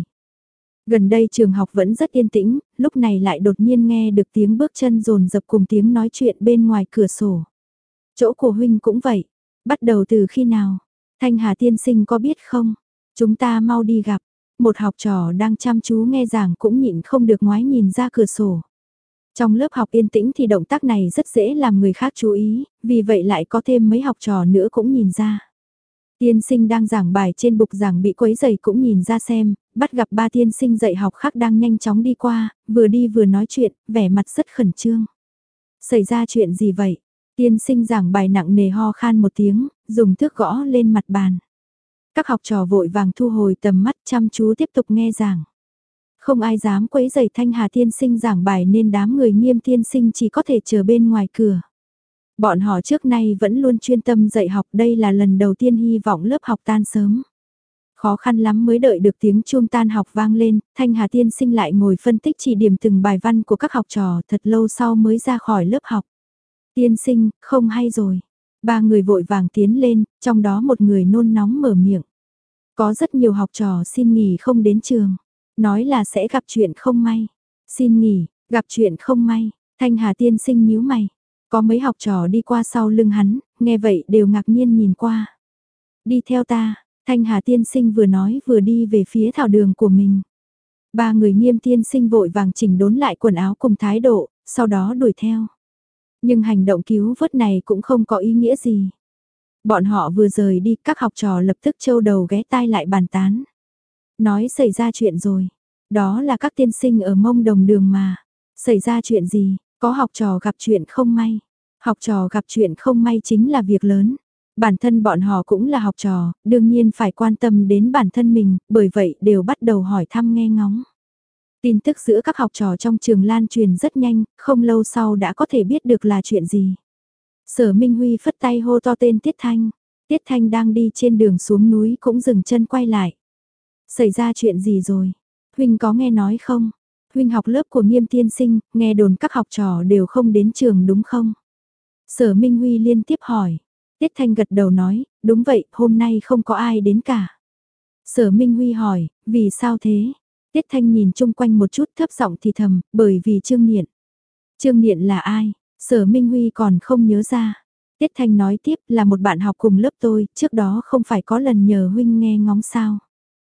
Gần đây trường học vẫn rất yên tĩnh, lúc này lại đột nhiên nghe được tiếng bước chân rồn rập cùng tiếng nói chuyện bên ngoài cửa sổ. Chỗ của huynh cũng vậy. Bắt đầu từ khi nào? Thanh Hà tiên sinh có biết không? Chúng ta mau đi gặp. Một học trò đang chăm chú nghe giảng cũng nhịn không được ngoái nhìn ra cửa sổ. Trong lớp học yên tĩnh thì động tác này rất dễ làm người khác chú ý, vì vậy lại có thêm mấy học trò nữa cũng nhìn ra. Tiên sinh đang giảng bài trên bục giảng bị quấy rầy cũng nhìn ra xem, bắt gặp ba tiên sinh dạy học khác đang nhanh chóng đi qua, vừa đi vừa nói chuyện, vẻ mặt rất khẩn trương. Xảy ra chuyện gì vậy? Tiên sinh giảng bài nặng nề ho khan một tiếng, dùng thước gõ lên mặt bàn. Các học trò vội vàng thu hồi tầm mắt chăm chú tiếp tục nghe giảng. Không ai dám quấy rầy Thanh Hà tiên sinh giảng bài nên đám người Nghiêm tiên sinh chỉ có thể chờ bên ngoài cửa. Bọn họ trước nay vẫn luôn chuyên tâm dạy học, đây là lần đầu tiên hy vọng lớp học tan sớm. Khó khăn lắm mới đợi được tiếng chuông tan học vang lên, Thanh Hà tiên sinh lại ngồi phân tích chỉ điểm từng bài văn của các học trò thật lâu sau mới ra khỏi lớp học. Tiên sinh, không hay rồi. Ba người vội vàng tiến lên, trong đó một người nôn nóng mở miệng. Có rất nhiều học trò xin nghỉ không đến trường. Nói là sẽ gặp chuyện không may. Xin nghỉ, gặp chuyện không may. Thanh Hà tiên sinh nhíu mày. Có mấy học trò đi qua sau lưng hắn, nghe vậy đều ngạc nhiên nhìn qua. Đi theo ta, Thanh Hà tiên sinh vừa nói vừa đi về phía thảo đường của mình. Ba người Nghiêm tiên sinh vội vàng chỉnh đốn lại quần áo cùng thái độ, sau đó đuổi theo. Nhưng hành động cứu vớt này cũng không có ý nghĩa gì. Bọn họ vừa rời đi, các học trò lập tức trâu đầu ghé tai lại bàn tán. Nói xảy ra chuyện rồi. Đó là các tiên sinh ở Mông Đồng đường mà. Xảy ra chuyện gì? Có học trò gặp chuyện không may. Học trò gặp chuyện không may chính là việc lớn. Bản thân bọn họ cũng là học trò, đương nhiên phải quan tâm đến bản thân mình, bởi vậy đều bắt đầu hỏi thăm nghe ngóng. Tin tức giữa các học trò trong trường lan truyền rất nhanh, không lâu sau đã có thể biết được là chuyện gì. Sở Minh Huy phất tay hô to tên Tiết Thanh. Tiết Thanh đang đi trên đường xuống núi cũng dừng chân quay lại. Xảy ra chuyện gì rồi? Huynh có nghe nói không? Huynh học lớp của Nghiêm tiên sinh, nghe đồn các học trò đều không đến trường đúng không? Sở Minh Huy liên tiếp hỏi. Tiết Thanh gật đầu nói, đúng vậy, hôm nay không có ai đến cả. Sở Minh Huy hỏi, vì sao thế? Tiết Thanh nhìn chung quanh một chút thấp giọng thì thầm, bởi vì Trương Niệm. Trương Niệm là ai? Sở Minh Huy còn không nhớ ra. Tiết Thanh nói tiếp là một bạn học cùng lớp tôi, trước đó không phải có lần nhờ huynh nghe ngóng sao.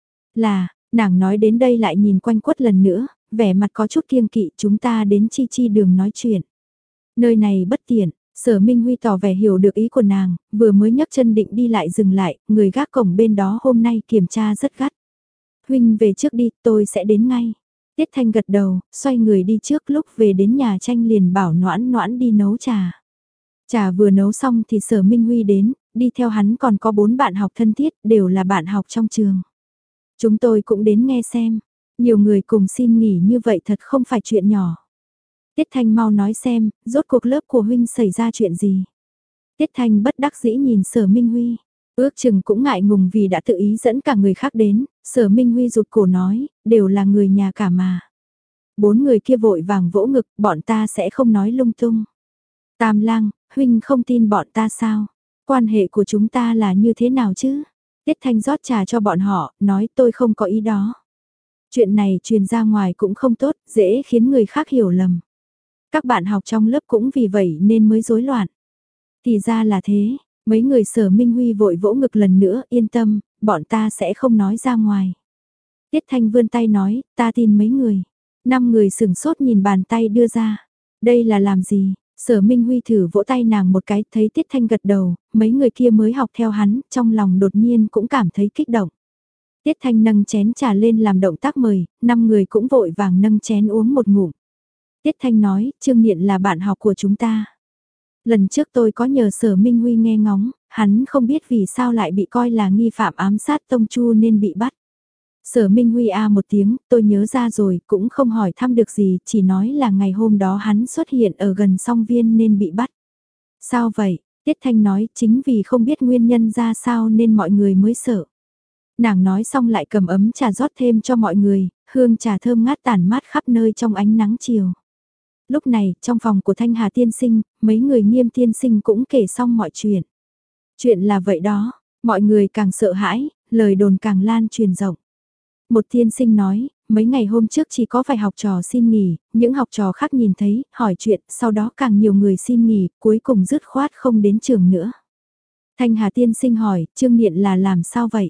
Là, nàng nói đến đây lại nhìn quanh quất lần nữa, vẻ mặt có chút kiêng kỵ chúng ta đến chi chi đường nói chuyện. Nơi này bất tiện, Sở Minh Huy tỏ vẻ hiểu được ý của nàng, vừa mới nhấc chân định đi lại dừng lại, người gác cổng bên đó hôm nay kiểm tra rất gắt. Huynh về trước đi, tôi sẽ đến ngay. Tiết Thanh gật đầu, xoay người đi trước lúc về đến nhà tranh liền bảo Noãn Noãn đi nấu trà. Trà vừa nấu xong thì Sở Minh Huy đến, đi theo hắn còn có bốn bạn học thân thiết, đều là bạn học trong trường. Chúng tôi cũng đến nghe xem, nhiều người cùng xin nghỉ như vậy thật không phải chuyện nhỏ. Tiết Thanh mau nói xem, rốt cuộc lớp của huynh xảy ra chuyện gì. Tiết Thanh bất đắc dĩ nhìn Sở Minh Huy, ước chừng cũng ngại ngùng vì đã tự ý dẫn cả người khác đến, Sở Minh Huy rụt cổ nói, đều là người nhà cả mà. Bốn người kia vội vàng vỗ ngực, bọn ta sẽ không nói lung tung. Tam Lang, huynh không tin bọn ta sao? Quan hệ của chúng ta là như thế nào chứ? Tiết Thanh rót trà cho bọn họ, nói tôi không có ý đó. Chuyện này truyền ra ngoài cũng không tốt, dễ khiến người khác hiểu lầm. Các bạn học trong lớp cũng vì vậy nên mới rối loạn. Thì ra là thế, mấy người Sở Minh Huy vội vỗ ngực lần nữa, yên tâm, bọn ta sẽ không nói ra ngoài. Tiết Thanh vươn tay nói, ta tin mấy người. Năm người sửng sốt nhìn bàn tay đưa ra. Đây là làm gì? Sở Minh Huy thử vỗ tay nàng một cái, thấy Tiết Thanh gật đầu, mấy người kia mới học theo hắn, trong lòng đột nhiên cũng cảm thấy kích động. Tiết Thanh nâng chén trà lên làm động tác mời, năm người cũng vội vàng nâng chén uống một ngụm. Tiết Thanh nói, Trương Niệm là bạn học của chúng ta. Lần trước tôi có nhờ Sở Minh Huy nghe ngóng, hắn không biết vì sao lại bị coi là nghi phạm ám sát Tông Chu nên bị bắt. Sở Minh Huy a một tiếng, tôi nhớ ra rồi, cũng không hỏi thăm được gì, chỉ nói là ngày hôm đó hắn xuất hiện ở gần song viên nên bị bắt. Sao vậy? Tiết Thanh nói, chính vì không biết nguyên nhân ra sao nên mọi người mới sợ. Nàng nói xong lại cầm ấm trà rót thêm cho mọi người, hương trà thơm ngát tản mát khắp nơi trong ánh nắng chiều. Lúc này, trong phòng của Thanh Hà tiên sinh, mấy người Nghiêm tiên sinh cũng kể xong mọi chuyện. Chuyện là vậy đó, mọi người càng sợ hãi, lời đồn càng lan truyền rộng. Một tiên sinh nói, mấy ngày hôm trước chỉ có vài học trò xin nghỉ, những học trò khác nhìn thấy, hỏi chuyện, sau đó càng nhiều người xin nghỉ, cuối cùng dứt khoát không đến trường nữa. Thanh Hà tiên sinh hỏi, Trương Niệm là làm sao vậy?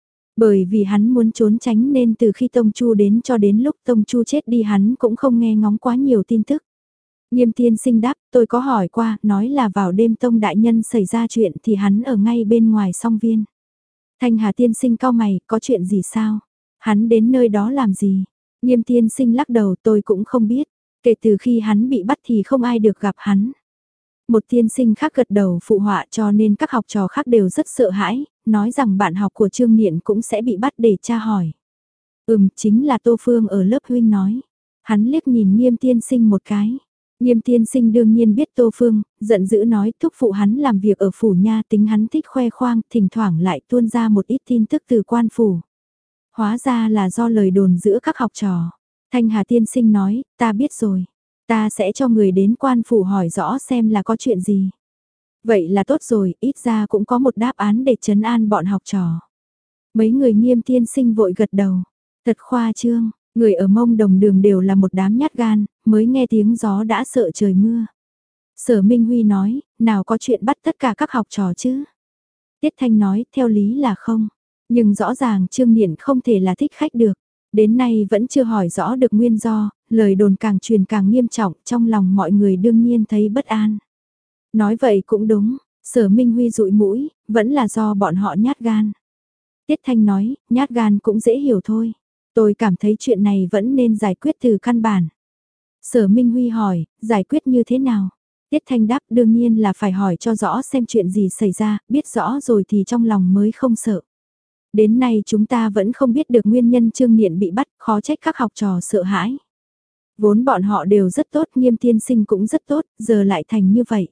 Bởi vì hắn muốn trốn tránh nên từ khi Tông Chu đến cho đến lúc Tông Chu chết đi hắn cũng không nghe ngóng quá nhiều tin tức. Nghiêm tiên sinh đáp, tôi có hỏi qua, nói là vào đêm Tông Đại Nhân xảy ra chuyện thì hắn ở ngay bên ngoài song viên. Thanh Hà tiên sinh cau mày, có chuyện gì sao? Hắn đến nơi đó làm gì? Nghiêm tiên sinh lắc đầu tôi cũng không biết, kể từ khi hắn bị bắt thì không ai được gặp hắn. Một tiên sinh khác gật đầu phụ họa cho nên các học trò khác đều rất sợ hãi, nói rằng bạn học của Trương Niệm cũng sẽ bị bắt để tra hỏi. Ừm, chính là Tô Phương ở lớp huynh nói. Hắn liếc nhìn Nghiêm tiên sinh một cái. Nghiêm tiên sinh đương nhiên biết Tô Phương, giận dữ nói thúc phụ hắn làm việc ở phủ nha, tính hắn thích khoe khoang, thỉnh thoảng lại tuôn ra một ít tin tức từ quan phủ. Hóa ra là do lời đồn giữa các học trò. Thanh Hà tiên sinh nói, ta biết rồi. Ta sẽ cho người đến quan phủ hỏi rõ xem là có chuyện gì. Vậy là tốt rồi, ít ra cũng có một đáp án để trấn an bọn học trò. Mấy người Nghiêm tiên sinh vội gật đầu. Thật khoa trương, người ở Mông Đồng đường đều là một đám nhát gan, mới nghe tiếng gió đã sợ trời mưa. Sở Minh Huy nói, nào có chuyện bắt tất cả các học trò chứ. Tiết Thanh nói, theo lý là không. Nhưng rõ ràng Trương Niệm không thể là thích khách được. Đến nay vẫn chưa hỏi rõ được nguyên do, lời đồn càng truyền càng nghiêm trọng, trong lòng mọi người đương nhiên thấy bất an. Nói vậy cũng đúng, Sở Minh Huy dụi mũi, vẫn là do bọn họ nhát gan. Tiết Thanh nói, nhát gan cũng dễ hiểu thôi. Tôi cảm thấy chuyện này vẫn nên giải quyết từ căn bản. Sở Minh Huy hỏi, giải quyết như thế nào? Tiết Thanh đáp đương nhiên là phải hỏi cho rõ xem chuyện gì xảy ra, biết rõ rồi thì trong lòng mới không sợ. Đến nay chúng ta vẫn không biết được nguyên nhân Trương Niệm bị bắt, khó trách các học trò sợ hãi. Vốn bọn họ đều rất tốt, Nghiêm tiên sinh cũng rất tốt, giờ lại thành như vậy.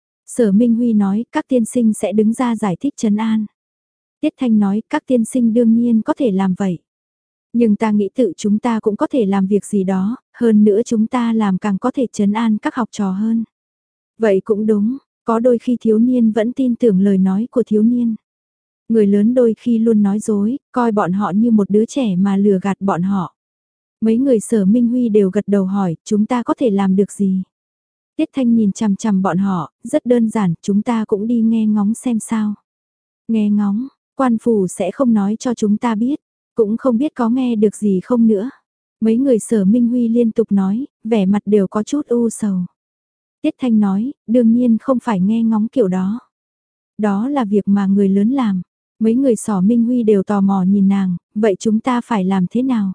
Sở Minh Huy nói, các tiên sinh sẽ đứng ra giải thích trấn an. Tiết Thanh nói, các tiên sinh đương nhiên có thể làm vậy. Nhưng ta nghĩ tự chúng ta cũng có thể làm việc gì đó, hơn nữa chúng ta làm càng có thể trấn an các học trò hơn. Vậy cũng đúng, có đôi khi thiếu niên vẫn tin tưởng lời nói của thiếu niên. Người lớn đôi khi luôn nói dối, coi bọn họ như một đứa trẻ mà lừa gạt bọn họ. Mấy người Sở Minh Huy đều gật đầu hỏi, chúng ta có thể làm được gì? Tiết Thanh nhìn chằm chằm bọn họ, rất đơn giản, chúng ta cũng đi nghe ngóng xem sao. Nghe ngóng, quan phủ sẽ không nói cho chúng ta biết, cũng không biết có nghe được gì không nữa. Mấy người Sở Minh Huy liên tục nói, vẻ mặt đều có chút u sầu. Tiết Thanh nói, đương nhiên không phải nghe ngóng kiểu đó. Đó là việc mà người lớn làm. Mấy người Sở Minh Huy đều tò mò nhìn nàng, vậy chúng ta phải làm thế nào?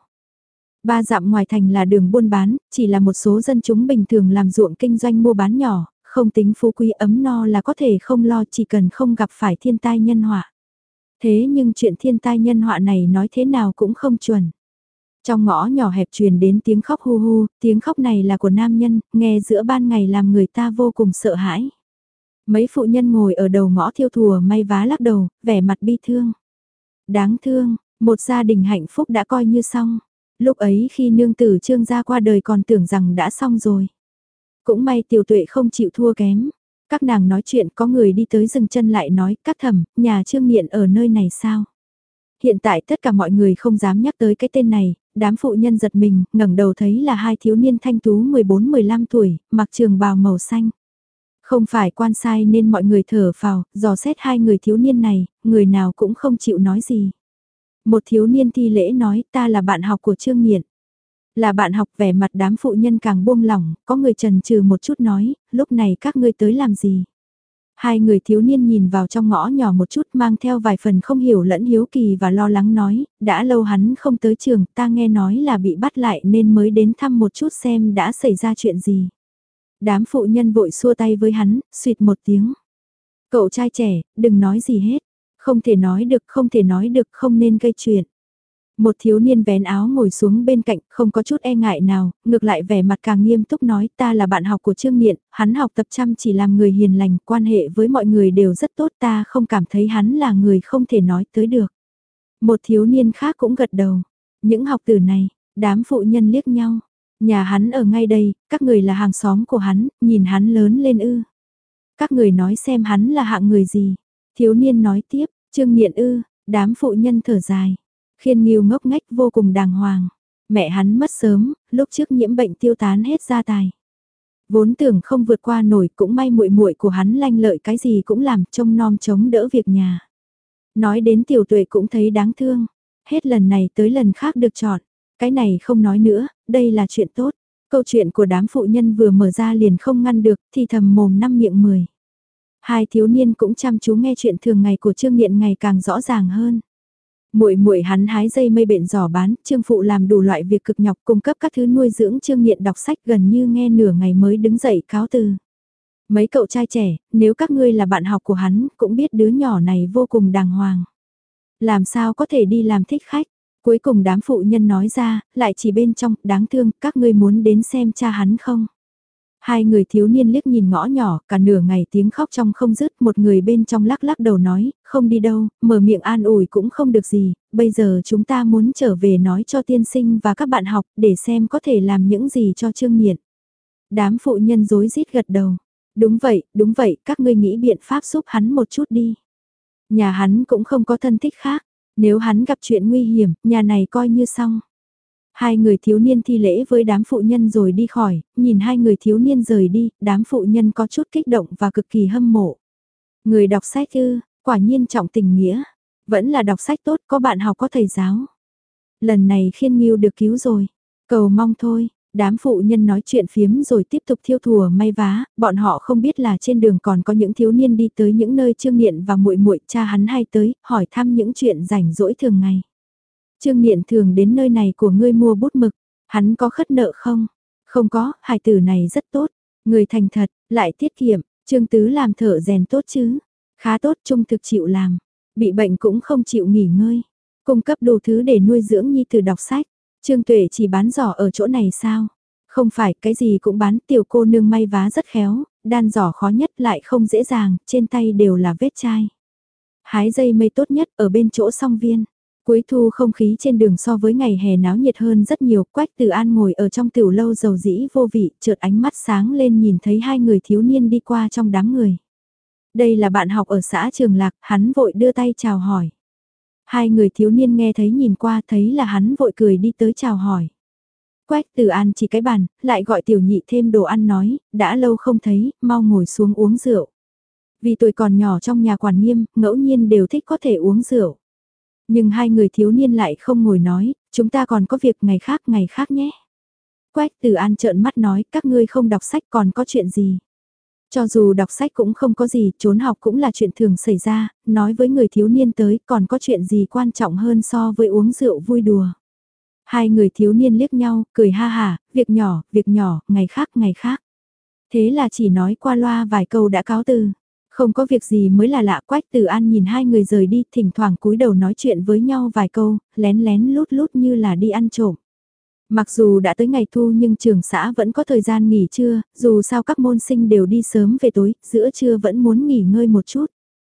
Ba dặm ngoài thành là đường buôn bán, chỉ là một số dân chúng bình thường làm ruộng kinh doanh mua bán nhỏ, không tính phú quý ấm no là có thể không lo chỉ cần không gặp phải thiên tai nhân họa. Thế nhưng chuyện thiên tai nhân họa này nói thế nào cũng không chuẩn. Trong ngõ nhỏ hẹp truyền đến tiếng khóc hu hu, tiếng khóc này là của nam nhân, nghe giữa ban ngày làm người ta vô cùng sợ hãi. Mấy phụ nhân ngồi ở đầu ngõ thiêu thùa may vá lắc đầu, vẻ mặt bi thương. Đáng thương, một gia đình hạnh phúc đã coi như xong. Lúc ấy khi nương tử Trương gia qua đời còn tưởng rằng đã xong rồi. Cũng may Tiểu Tuệ không chịu thua kém. Các nàng nói chuyện có người đi tới dừng chân lại nói, các thẩm, nhà Trương Nghiện ở nơi này sao? Hiện tại tất cả mọi người không dám nhắc tới cái tên này, đám phụ nhân giật mình, ngẩng đầu thấy là hai thiếu niên thanh tú mười bốn mười lăm tuổi, mặc trường bào màu xanh. Không phải quan sai nên mọi người thở phào, dò xét hai người thiếu niên này, người nào cũng không chịu nói gì. Một thiếu niên thi lễ nói ta là bạn học của Trương Nghiện. Là bạn học, vẻ mặt đám phụ nhân càng buông lỏng, có người chần chừ một chút nói, lúc này các ngươi tới làm gì? Hai người thiếu niên nhìn vào trong ngõ nhỏ một chút mang theo vài phần không hiểu lẫn hiếu kỳ và lo lắng nói, đã lâu hắn không tới trường, ta nghe nói là bị bắt lại nên mới đến thăm một chút xem đã xảy ra chuyện gì. Đám phụ nhân vội xua tay với hắn, suýt một tiếng. Cậu trai trẻ, đừng nói gì hết. Không thể nói được, không thể nói được, không nên gây chuyện. Một thiếu niên vén áo ngồi xuống bên cạnh, không có chút e ngại nào, ngược lại vẻ mặt càng nghiêm túc nói ta là bạn học của Trương Niệm, hắn học tập chăm chỉ làm người hiền lành, quan hệ với mọi người đều rất tốt, ta không cảm thấy hắn là người không thể nói tới được. Một thiếu niên khác cũng gật đầu, những học tử này, đám phụ nhân liếc nhau, nhà hắn ở ngay đây, các người là hàng xóm của hắn, nhìn hắn lớn lên ư. Các người nói xem hắn là hạng người gì. Thiếu niên nói tiếp, Trương Niệm ư, đám phụ nhân thở dài. Khiên Nghiêu ngốc nghếch vô cùng đàng hoàng. Mẹ hắn mất sớm, lúc trước nhiễm bệnh tiêu tán hết gia tài. Vốn tưởng không vượt qua nổi, cũng may muội muội của hắn lanh lợi cái gì cũng làm, trông nom chống đỡ việc nhà. Nói đến Tiểu Tuệ cũng thấy đáng thương. Hết lần này tới lần khác được chọn. Cái này không nói nữa, đây là chuyện tốt. Câu chuyện của đám phụ nhân vừa mở ra liền không ngăn được, thì thầm mồm năm miệng mười. Hai thiếu niên cũng chăm chú nghe chuyện thường ngày của Trương Niệm ngày càng rõ ràng hơn. Muội muội hắn hái dây mây bện giỏ bán, Trương phụ làm đủ loại việc cực nhọc cung cấp các thứ nuôi dưỡng Trương Niệm đọc sách, gần như nghe nửa ngày mới đứng dậy cáo từ. Mấy cậu trai trẻ, nếu các ngươi là bạn học của hắn, cũng biết đứa nhỏ này vô cùng đàng hoàng. Làm sao có thể đi làm thích khách? Cuối cùng đám phụ nhân nói ra, lại chỉ bên trong, đáng thương, các ngươi muốn đến xem cha hắn không? Hai người thiếu niên liếc nhìn ngõ nhỏ, cả nửa ngày tiếng khóc trong không dứt, một người bên trong lắc lắc đầu nói, không đi đâu, mở miệng an ủi cũng không được gì, bây giờ chúng ta muốn trở về nói cho tiên sinh và các bạn học, để xem có thể làm những gì cho Trương Niệm. Đám phụ nhân rối rít gật đầu, đúng vậy, đúng vậy, các ngươi nghĩ biện pháp giúp hắn một chút đi. Nhà hắn cũng không có thân thích khác, nếu hắn gặp chuyện nguy hiểm, nhà này coi như xong. Hai người thiếu niên thi lễ với đám phụ nhân rồi đi khỏi, nhìn hai người thiếu niên rời đi, đám phụ nhân có chút kích động và cực kỳ hâm mộ. Người đọc sách ư, quả nhiên trọng tình nghĩa, vẫn là đọc sách tốt, có bạn học có thầy giáo. Lần này Khiên Nghiêu được cứu rồi, cầu mong thôi. Đám phụ nhân nói chuyện phiếm rồi tiếp tục thiêu thùa may vá, bọn họ không biết là trên đường còn có những thiếu niên đi tới những nơi Trương Niệm và muội muội cha hắn hay tới, hỏi thăm những chuyện rảnh rỗi thường ngày. Trương Niệm thường đến nơi này của ngươi mua bút mực, hắn có khất nợ không? Không có, hài tử này rất tốt, người thành thật, lại tiết kiệm, Trương Tứ làm thợ rèn tốt chứ, khá tốt, trung thực chịu làm, bị bệnh cũng không chịu nghỉ ngơi, cung cấp đủ thứ để nuôi dưỡng nhi tử đọc sách. Trương Tuệ chỉ bán giỏ ở chỗ này sao? Không phải, cái gì cũng bán, tiểu cô nương may vá rất khéo, đan giỏ khó nhất lại không dễ dàng, trên tay đều là vết chai. Hái dây mây tốt nhất ở bên chỗ song viên. Cuối thu không khí trên đường so với ngày hè náo nhiệt hơn rất nhiều, Quách Từ An ngồi ở trong tiểu lâu dầu dĩ vô vị, chợt ánh mắt sáng lên nhìn thấy hai người thiếu niên đi qua trong đám người. Đây là bạn học ở xã Trường Lạc, hắn vội đưa tay chào hỏi. Hai người thiếu niên nghe thấy nhìn qua thấy là hắn vội cười đi tới chào hỏi. Quách Từ An chỉ cái bàn, lại gọi tiểu nhị thêm đồ ăn nói, đã lâu không thấy, mau ngồi xuống uống rượu. Vì tuổi còn nhỏ trong nhà quản nghiêm, ngẫu nhiên đều thích có thể uống rượu. Nhưng hai người thiếu niên lại không ngồi nói, chúng ta còn có việc ngày khác ngày khác nhé. Quách Từ An trợn mắt nói, các ngươi không đọc sách còn có chuyện gì. Cho dù đọc sách cũng không có gì, trốn học cũng là chuyện thường xảy ra, nói với người thiếu niên tới còn có chuyện gì quan trọng hơn so với uống rượu vui đùa. Hai người thiếu niên liếc nhau, cười ha hả, việc nhỏ, việc nhỏ, ngày khác, ngày khác. Thế là chỉ nói qua loa vài câu đã cáo từ. Không có việc gì mới là lạ. Quách Từ An nhìn hai người rời đi, thỉnh thoảng cúi đầu nói chuyện với nhau vài câu, lén lén lút lút như là đi ăn trộm. Mặc dù đã tới ngày thu nhưng trường xã vẫn có thời gian nghỉ trưa, dù sao các môn sinh đều đi sớm về tối, giữa trưa vẫn muốn nghỉ ngơi một chút.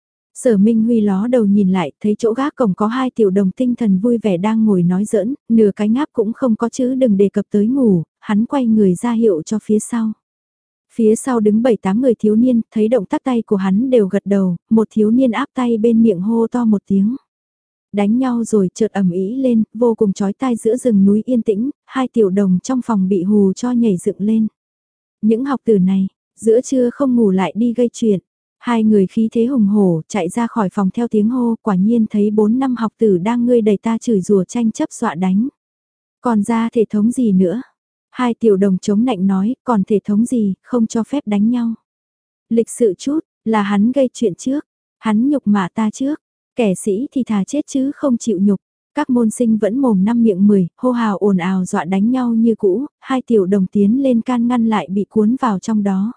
Sở Minh Huy ló đầu nhìn lại, thấy chỗ gác cổng có hai tiểu đồng tinh thần vui vẻ đang ngồi nói giỡn, nửa cái ngáp cũng không có chứ đừng đề cập tới ngủ, hắn quay người ra hiệu cho phía sau. Phía sau đứng bảy tám người thiếu niên, thấy động tác tay của hắn đều gật đầu, một thiếu niên áp tay bên miệng hô to một tiếng. Đánh nhau rồi chợt ầm ĩ lên, vô cùng chói tai giữa rừng núi yên tĩnh, hai tiểu đồng trong phòng bị hù cho nhảy dựng lên. Những học tử này, giữa trưa không ngủ lại đi gây chuyện. Hai người khí thế hùng hổ chạy ra khỏi phòng theo tiếng hô, quả nhiên thấy bốn năm học tử đang ngươi đầy ta chửi rủa tranh chấp dọa đánh. Còn ra thể thống gì nữa? Hai tiểu đồng chống nạnh nói, còn thể thống gì, không cho phép đánh nhau. Lịch sự chút, Là hắn gây chuyện trước, hắn nhục mạ ta trước, kẻ sĩ thì thà chết chứ không chịu nhục. Các môn sinh vẫn mồm năm miệng mười, hô hào ồn ào dọa đánh nhau như cũ, hai tiểu đồng tiến lên can ngăn lại bị cuốn vào trong đó.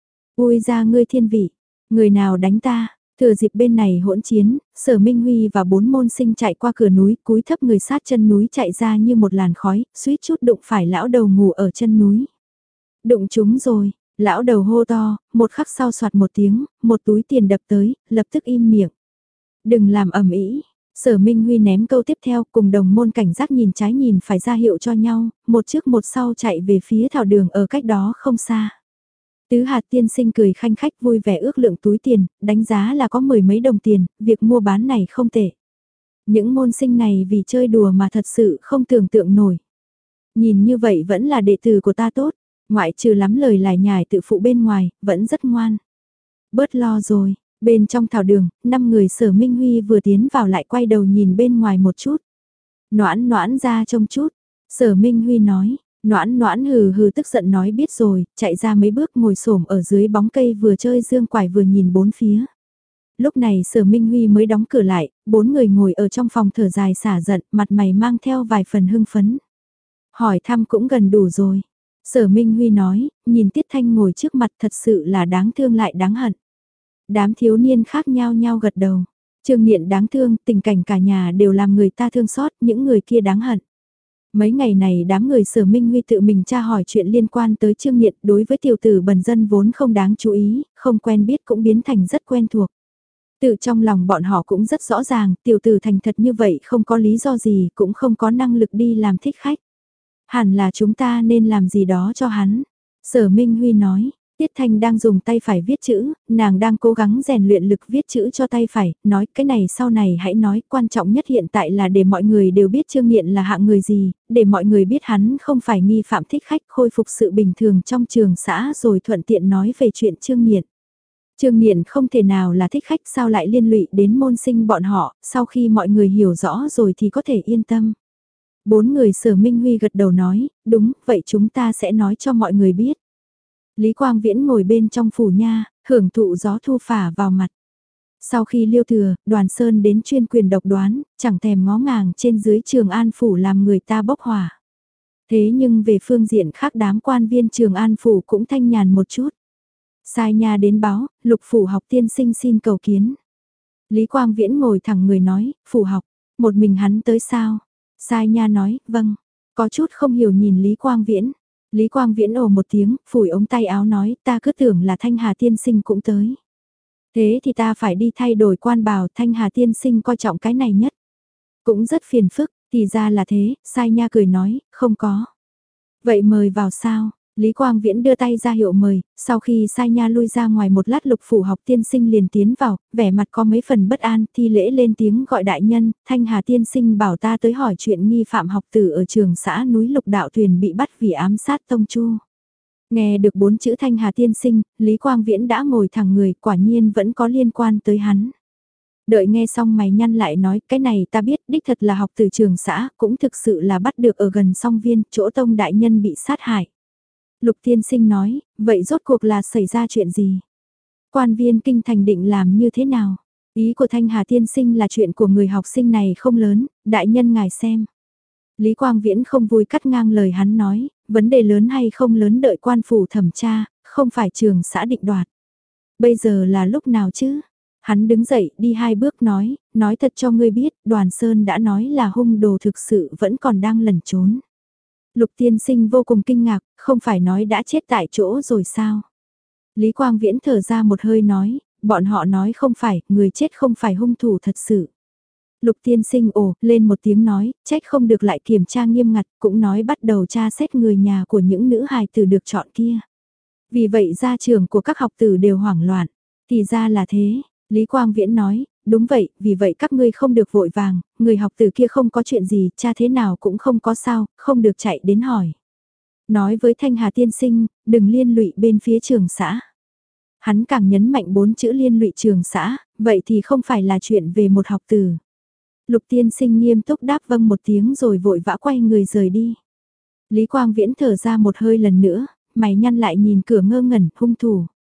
Ui ra ngươi thiên vị, người nào đánh ta, thừa dịp bên này hỗn chiến, Sở Minh Huy và bốn môn sinh chạy qua cửa núi, cúi thấp người sát chân núi chạy ra như một làn khói, suýt chút đụng phải lão đầu ngủ ở chân núi. Đụng chúng rồi, lão đầu hô to, một khắc sau soạt một tiếng, một túi tiền đập tới, lập tức im miệng. Đừng làm ầm ĩ. Sở Minh Huy ném câu tiếp theo, cùng đồng môn cảnh giác nhìn trái nhìn phải ra hiệu cho nhau, một trước một sau chạy về phía thảo đường ở cách đó không xa. Tứ hạt tiên sinh cười khanh khách vui vẻ ước lượng túi tiền, đánh giá là có mười mấy đồng tiền, việc mua bán này không tệ. Những môn sinh này vì chơi đùa mà thật sự không tưởng tượng nổi. Nhìn như vậy vẫn là đệ tử của ta tốt, ngoại trừ lắm lời lải nhải tự phụ bên ngoài, vẫn rất ngoan. Bớt lo rồi, bên trong thảo đường, năm người Sở Minh Huy vừa tiến vào lại quay đầu nhìn bên ngoài một chút. Noãn noãn ra trông chút, Sở Minh Huy nói. Noãn noãn hừ hừ tức giận nói biết rồi, chạy ra mấy bước ngồi xổm ở dưới bóng cây vừa chơi dương quải vừa nhìn bốn phía. Lúc này Sở Minh Huy mới đóng cửa lại, bốn người ngồi ở trong phòng thở dài xả giận, mặt mày mang theo vài phần hưng phấn. Hỏi thăm cũng gần đủ rồi. Sở Minh Huy nói, nhìn Tiết Thanh ngồi trước mặt thật sự là đáng thương lại đáng hận. Đám thiếu niên khác nhau nhau gật đầu. Trương Niệm đáng thương, tình cảnh cả nhà đều làm người ta thương xót, những người kia đáng hận. Mấy ngày này đám người Sở Minh Huy tự mình tra hỏi chuyện liên quan tới Trương Niệm đối với tiểu tử bần dân vốn không đáng chú ý, không quen biết cũng biến thành rất quen thuộc. Tự trong lòng bọn họ cũng rất rõ ràng, tiểu tử thành thật như vậy không có lý do gì cũng không có năng lực đi làm thích khách. Hẳn là chúng ta nên làm gì đó cho hắn. Sở Minh Huy nói, Tiết Thanh đang dùng tay phải viết chữ, nàng đang cố gắng rèn luyện lực viết chữ cho tay phải, nói cái này sau này hãy nói, quan trọng nhất hiện tại là để mọi người đều biết Trương Nghiện là hạng người gì, để mọi người biết hắn không phải nghi phạm thích khách khôi phục sự bình thường trong trường xã rồi thuận tiện nói về chuyện Trương Nghiện. Trương Nghiện không thể nào là thích khách sao lại liên lụy đến môn sinh bọn họ, sau khi mọi người hiểu rõ rồi thì có thể yên tâm. Bốn người Sở Minh Huy gật đầu nói, đúng, vậy chúng ta sẽ nói cho mọi người biết. Lý Quang Viễn ngồi bên trong phủ nha, hưởng thụ gió thu phả vào mặt. Sau khi liêu thừa, Đoàn Sơn đến chuyên quyền độc đoán, chẳng thèm ngó ngàng trên dưới Trường An phủ làm người ta bốc hỏa. Thế nhưng về phương diện khác đám quan viên Trường An phủ cũng thanh nhàn một chút. Sai nha đến báo, lục phủ học tiên sinh xin cầu kiến. Lý Quang Viễn ngồi thẳng người nói, phủ học, một mình hắn tới sao? Sai nha nói, vâng, có chút không hiểu nhìn Lý Quang Viễn. Lý Quang Viễn ồ một tiếng, phủi ống tay áo nói, ta cứ tưởng là Thanh Hà tiên sinh cũng tới. Thế thì ta phải đi thay đổi quan bào, Thanh Hà tiên sinh coi trọng cái này nhất. Cũng rất phiền phức, thì ra là thế, sai nha cười nói, không có. Vậy mời vào sao? Lý Quang Viễn đưa tay ra hiệu mời, sau khi sai nha lui ra ngoài một lát lục phủ học tiên sinh liền tiến vào, vẻ mặt có mấy phần bất an, thi lễ lên tiếng gọi đại nhân, Thanh Hà tiên sinh bảo ta tới hỏi chuyện nghi phạm học tử ở trường xã núi Lục Đạo Thuyền bị bắt vì ám sát Tông Chu. Nghe được bốn chữ Thanh Hà tiên sinh, Lý Quang Viễn đã ngồi thẳng người, quả nhiên vẫn có liên quan tới hắn. Đợi nghe xong mày nhăn lại nói, cái này ta biết, đích thật là học tử trường xã, cũng thực sự là bắt được ở gần song viên, chỗ Tông đại nhân bị sát hại. Lục tiên sinh nói, vậy rốt cuộc là xảy ra chuyện gì? Quan viên kinh thành định làm như thế nào? Ý của Thanh Hà tiên sinh là chuyện của người học sinh này không lớn, đại nhân ngài xem. Lý Quang Viễn không vui cắt ngang lời hắn nói, vấn đề lớn hay không lớn đợi quan phủ thẩm tra, không phải trường xã định đoạt. Bây giờ là lúc nào chứ? Hắn đứng dậy đi hai bước nói, nói thật cho ngươi biết, Đoàn Sơn đã nói là hung đồ thực sự vẫn còn đang lẩn trốn. Lục tiên sinh vô cùng kinh ngạc, không phải nói đã chết tại chỗ rồi sao? Lý Quang Viễn thở ra một hơi nói, bọn họ nói không phải, người chết không phải hung thủ thật sự. Lục tiên sinh ồ, lên một tiếng nói, trách không được lại kiểm tra nghiêm ngặt, cũng nói bắt đầu tra xét người nhà của những nữ hài tử được chọn kia. Vì vậy gia trưởng của các học tử đều hoảng loạn. Thì ra là thế, Lý Quang Viễn nói, đúng vậy, vì vậy các ngươi không được vội vàng, người học tử kia không có chuyện gì, cha thế nào cũng không có sao, không được chạy đến hỏi. Nói với Thanh Hà tiên sinh, đừng liên lụy bên phía trường xã. Hắn càng nhấn mạnh bốn chữ liên lụy trường xã, vậy thì không phải là chuyện về một học tử. Lục tiên sinh nghiêm túc đáp vâng một tiếng rồi vội vã quay người rời đi. Lý Quang Viễn thở ra một hơi lần nữa, mày nhăn lại nhìn cửa ngơ ngẩn, hung thủ.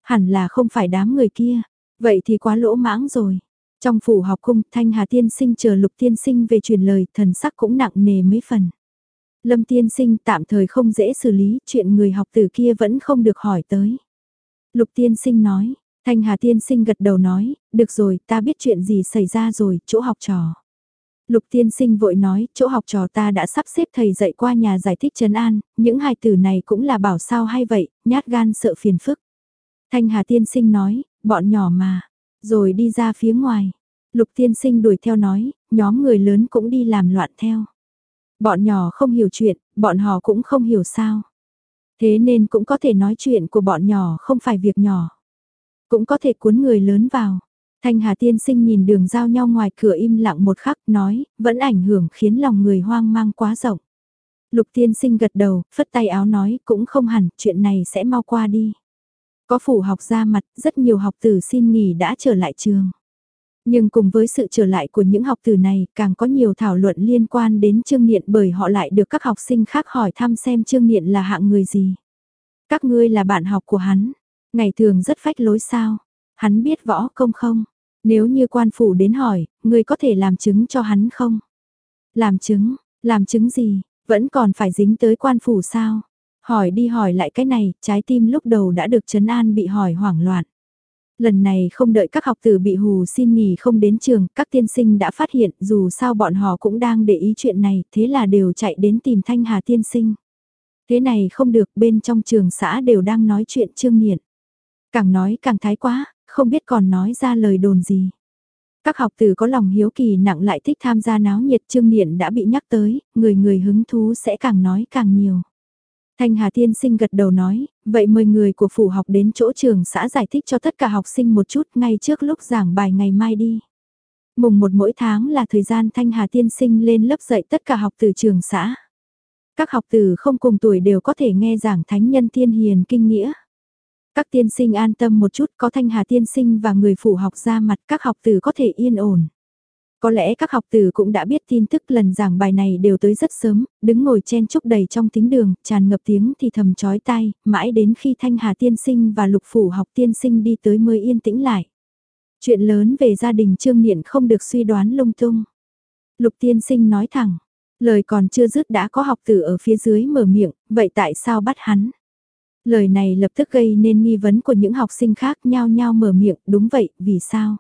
Hẳn là không phải đám người kia, vậy thì quá lỗ mãng rồi. Trong phủ học cung, Thanh Hà tiên sinh chờ Lục tiên sinh về truyền lời, thần sắc cũng nặng nề mấy phần. Lâm tiên sinh tạm thời không dễ xử lý, chuyện người học tử kia vẫn không được hỏi tới. Lục tiên sinh nói, Thanh Hà tiên sinh gật đầu nói, được rồi, ta biết chuyện gì xảy ra rồi, chỗ học trò. Lục tiên sinh vội nói, chỗ học trò ta đã sắp xếp thầy dạy qua nhà giải thích trấn an, những hài tử này cũng là bảo sao hay vậy, nhát gan sợ phiền phức. Thanh Hà tiên sinh nói, bọn nhỏ mà, rồi đi ra phía ngoài. Lục tiên sinh đuổi theo nói, nhóm người lớn cũng đi làm loạn theo. Bọn nhỏ không hiểu chuyện, bọn họ cũng không hiểu sao. Thế nên cũng có thể nói chuyện của bọn nhỏ không phải việc nhỏ. Cũng có thể cuốn người lớn vào. Thanh Hà tiên sinh nhìn đường giao nhau ngoài cửa im lặng một khắc nói, vẫn ảnh hưởng khiến lòng người hoang mang quá rộng. Lục tiên sinh gật đầu, phất tay áo nói, cũng không hẳn, chuyện này sẽ mau qua đi. Có phủ học ra mặt, rất nhiều học tử xin nghỉ đã trở lại trường. Nhưng cùng với sự trở lại của những học tử này, càng có nhiều thảo luận liên quan đến Trương Niệm bởi họ lại được các học sinh khác hỏi thăm xem Trương Niệm là hạng người gì. Các ngươi là bạn học của hắn, ngày thường rất phách lối sao, hắn biết võ công không? Nếu như quan phủ đến hỏi, ngươi có thể làm chứng cho hắn không? Làm chứng, làm chứng gì, vẫn còn phải dính tới quan phủ sao? Hỏi đi hỏi lại cái này, trái tim lúc đầu đã được trấn an bị hỏi hoảng loạn. Lần này không đợi các học tử bị hù xin nghỉ không đến trường, các tiên sinh đã phát hiện dù sao bọn họ cũng đang để ý chuyện này, thế là đều chạy đến tìm Thanh Hà tiên sinh. Thế này không được, bên trong trường xã đều đang nói chuyện Trương Niệm. Càng nói càng thái quá, không biết còn nói ra lời đồn gì. Các học tử có lòng hiếu kỳ nặng lại thích tham gia náo nhiệt, Trương Niệm đã bị nhắc tới, người người hứng thú sẽ càng nói càng nhiều. Thanh Hà tiên sinh gật đầu nói, vậy mời người của phủ học đến chỗ trường xã giải thích cho tất cả học sinh một chút ngay trước lúc giảng bài ngày mai đi. Mùng một mỗi tháng là thời gian Thanh Hà tiên sinh lên lớp dạy tất cả học tử trường xã. Các học tử không cùng tuổi đều có thể nghe giảng thánh nhân tiên hiền kinh nghĩa. Các tiên sinh an tâm một chút, có Thanh Hà tiên sinh và người phủ học ra mặt, các học tử có thể yên ổn. Có lẽ các học tử cũng đã biết tin tức lần giảng bài này đều tới rất sớm, đứng ngồi chen chúc đầy trong thính đường, tràn ngập tiếng thì thầm chói tai, mãi đến khi Thanh Hà tiên sinh và Lục phủ học tiên sinh đi tới mới yên tĩnh lại. Chuyện lớn về gia đình Trương Niệm không được suy đoán lung tung. Lục tiên sinh nói thẳng, lời còn chưa dứt đã có học tử ở phía dưới mở miệng, vậy tại sao bắt hắn? Lời này lập tức gây nên nghi vấn của những học sinh khác nhao nhao mở miệng, đúng vậy, vì sao?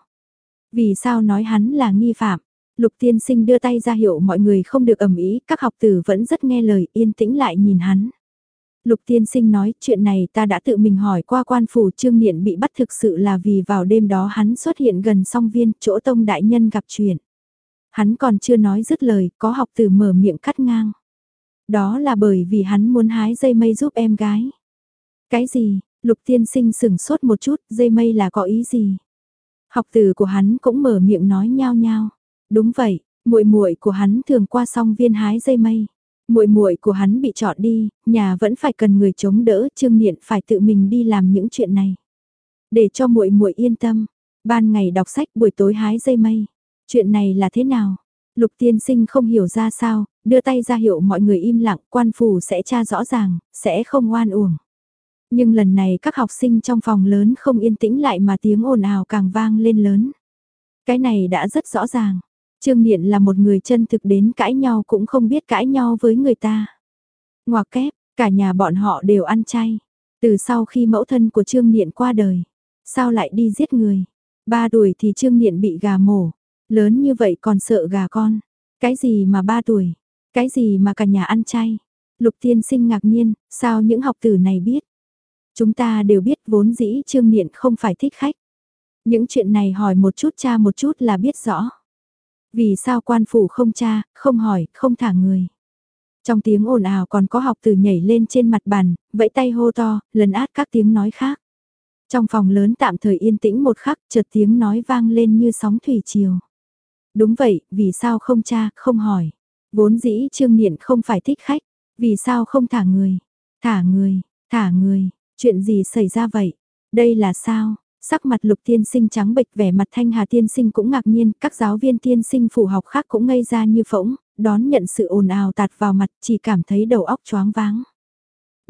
Vì sao nói hắn là nghi phạm? Lục tiên sinh đưa tay ra hiệu mọi người không được ầm ĩ, các học tử vẫn rất nghe lời, yên tĩnh lại nhìn hắn. Lục tiên sinh nói, chuyện này ta đã tự mình hỏi qua quan phủ, Trương Niệm bị bắt thực sự là vì vào đêm đó hắn xuất hiện gần song viên, chỗ tông đại nhân gặp chuyện. Hắn còn chưa nói dứt lời, có học tử mở miệng cắt ngang. Đó là bởi vì hắn muốn hái dây mây giúp em gái. Cái gì? Lục tiên sinh sửng sốt một chút, dây mây là có ý gì? Học tử của hắn cũng mở miệng nói nhao nhao. Đúng vậy, muội muội của hắn thường qua song viên hái dây mây. Muội muội của hắn bị chọn đi, nhà vẫn phải cần người chống đỡ, Trương Niệm phải tự mình đi làm những chuyện này. Để cho muội muội yên tâm, ban ngày đọc sách, buổi tối hái dây mây. Chuyện này là thế nào? Lục tiên sinh không hiểu ra sao, đưa tay ra hiệu mọi người im lặng, quan phủ sẽ tra rõ ràng, sẽ không oan uổng. Nhưng lần này các học sinh trong phòng lớn không yên tĩnh lại mà tiếng ồn ào càng vang lên lớn. Cái này đã rất rõ ràng. Trương Niệm là một người chân thực đến cãi nhau cũng không biết cãi nhau với người ta. Ngoặc kép, cả nhà bọn họ đều ăn chay. Từ sau khi mẫu thân của Trương Niệm qua đời, sao lại đi giết người? Ba tuổi thì Trương Niệm bị gà mổ, lớn như vậy còn sợ gà con. Cái gì mà ba tuổi? Cái gì mà cả nhà ăn chay? Lục tiên sinh ngạc nhiên, sao những học tử này biết? Chúng ta đều biết vốn dĩ Trương Niệm không phải thích khách. Những chuyện này hỏi một chút cha một chút là biết rõ. Vì sao quan phủ không tra, không hỏi, không thả người. Trong tiếng ồn ào còn có học tử nhảy lên trên mặt bàn, vẫy tay hô to, lấn át các tiếng nói khác. Trong phòng lớn tạm thời yên tĩnh một khắc, chợt tiếng nói vang lên như sóng thủy triều. Đúng vậy, vì sao không tra, không hỏi. Vốn dĩ Trương Niệm không phải thích khách, vì sao không thả người. Thả người, thả người, chuyện gì xảy ra vậy? Đây là sao? Sắc mặt Lục tiên sinh trắng bệch, vẻ mặt Thanh Hà tiên sinh cũng ngạc nhiên, các giáo viên tiên sinh phủ học khác cũng ngây ra như phỗng, đón nhận sự ồn ào tạt vào mặt, chỉ cảm thấy đầu óc choáng váng.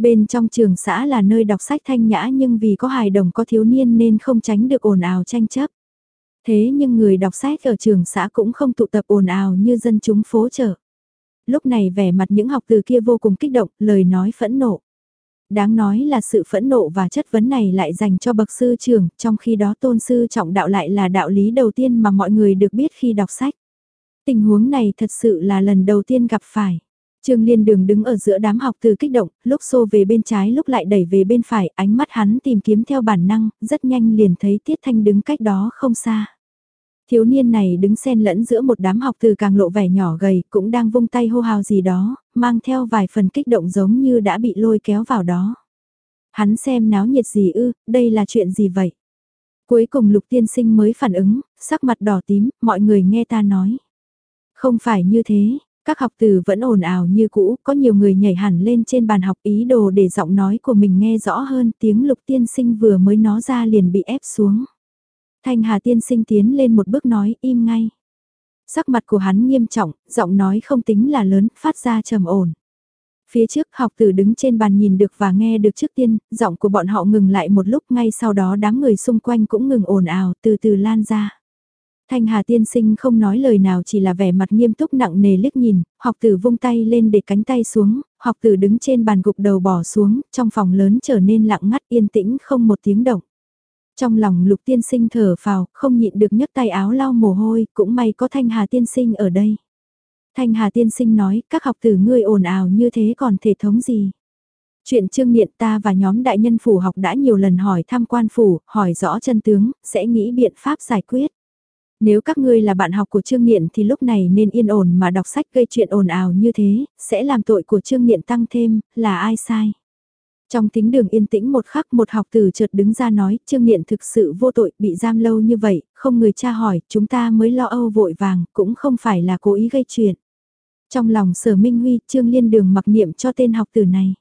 Bên trong trường xã là nơi đọc sách thanh nhã nhưng vì có hài đồng có thiếu niên nên không tránh được ồn ào tranh chấp. Thế nhưng người đọc sách ở trường xã cũng không tụ tập ồn ào như dân chúng phố chợ. Lúc này vẻ mặt những học từ kia vô cùng kích động, lời nói phẫn nộ. Đáng nói là sự phẫn nộ và chất vấn này lại dành cho bậc sư trưởng, trong khi đó tôn sư trọng đạo lại là đạo lý đầu tiên mà mọi người được biết khi đọc sách. Tình huống này thật sự là lần đầu tiên gặp phải. Trương Liên Đường đứng ở giữa đám học từ kích động, lúc xô về bên trái lúc lại đẩy về bên phải, ánh mắt hắn tìm kiếm theo bản năng, rất nhanh liền thấy Tiết Thanh đứng cách đó không xa. Thiếu niên này đứng xen lẫn giữa một đám học từ càng lộ vẻ nhỏ gầy, cũng đang vung tay hô hào gì đó, mang theo vài phần kích động giống như đã bị lôi kéo vào đó. Hắn xem náo nhiệt gì ư, đây là chuyện gì vậy? Cuối cùng Lục Tiên Sinh mới phản ứng, sắc mặt đỏ tím, mọi người nghe ta nói. Không phải như thế, các học từ vẫn ồn ào như cũ, có nhiều người nhảy hẳn lên trên bàn học ý đồ để giọng nói của mình nghe rõ hơn, tiếng Lục Tiên Sinh vừa mới nó ra liền bị ép xuống. Thanh Hà Tiên Sinh tiến lên một bước nói im ngay. Sắc mặt của hắn nghiêm trọng, giọng nói không tính là lớn, phát ra trầm ổn. Phía trước học tử đứng trên bàn nhìn được và nghe được trước tiên, giọng của bọn họ ngừng lại một lúc, ngay sau đó đám người xung quanh cũng ngừng ồn ào, từ từ lan ra. Thanh Hà Tiên Sinh không nói lời nào, chỉ là vẻ mặt nghiêm túc nặng nề liếc nhìn, học tử vung tay lên để cánh tay xuống, học tử đứng trên bàn gục đầu bỏ xuống, trong phòng lớn trở nên lặng ngắt yên tĩnh không một tiếng động. Trong lòng Lục Tiên Sinh thở phào, không nhịn được nhấc tay áo lau mồ hôi, cũng may có Thanh Hà Tiên Sinh ở đây. Thanh Hà Tiên Sinh nói, các học tử ngươi ồn ào như thế còn thể thống gì? Chuyện Trương Nghiện ta và nhóm đại nhân phủ học đã nhiều lần hỏi tham quan phủ, hỏi rõ chân tướng, sẽ nghĩ biện pháp giải quyết. Nếu các ngươi là bạn học của Trương Nghiện thì lúc này nên yên ổn mà đọc sách, gây chuyện ồn ào như thế, sẽ làm tội của Trương Nghiện tăng thêm, là ai sai? Trong thính đường yên tĩnh một khắc, một học tử chợt đứng ra nói, Trương Nghiện thực sự vô tội, bị giam lâu như vậy, không người tra hỏi, chúng ta mới lo âu vội vàng, cũng không phải là cố ý gây chuyện. Trong lòng Sở Minh Huy, Trương Liên Đường mặc niệm cho tên học tử này.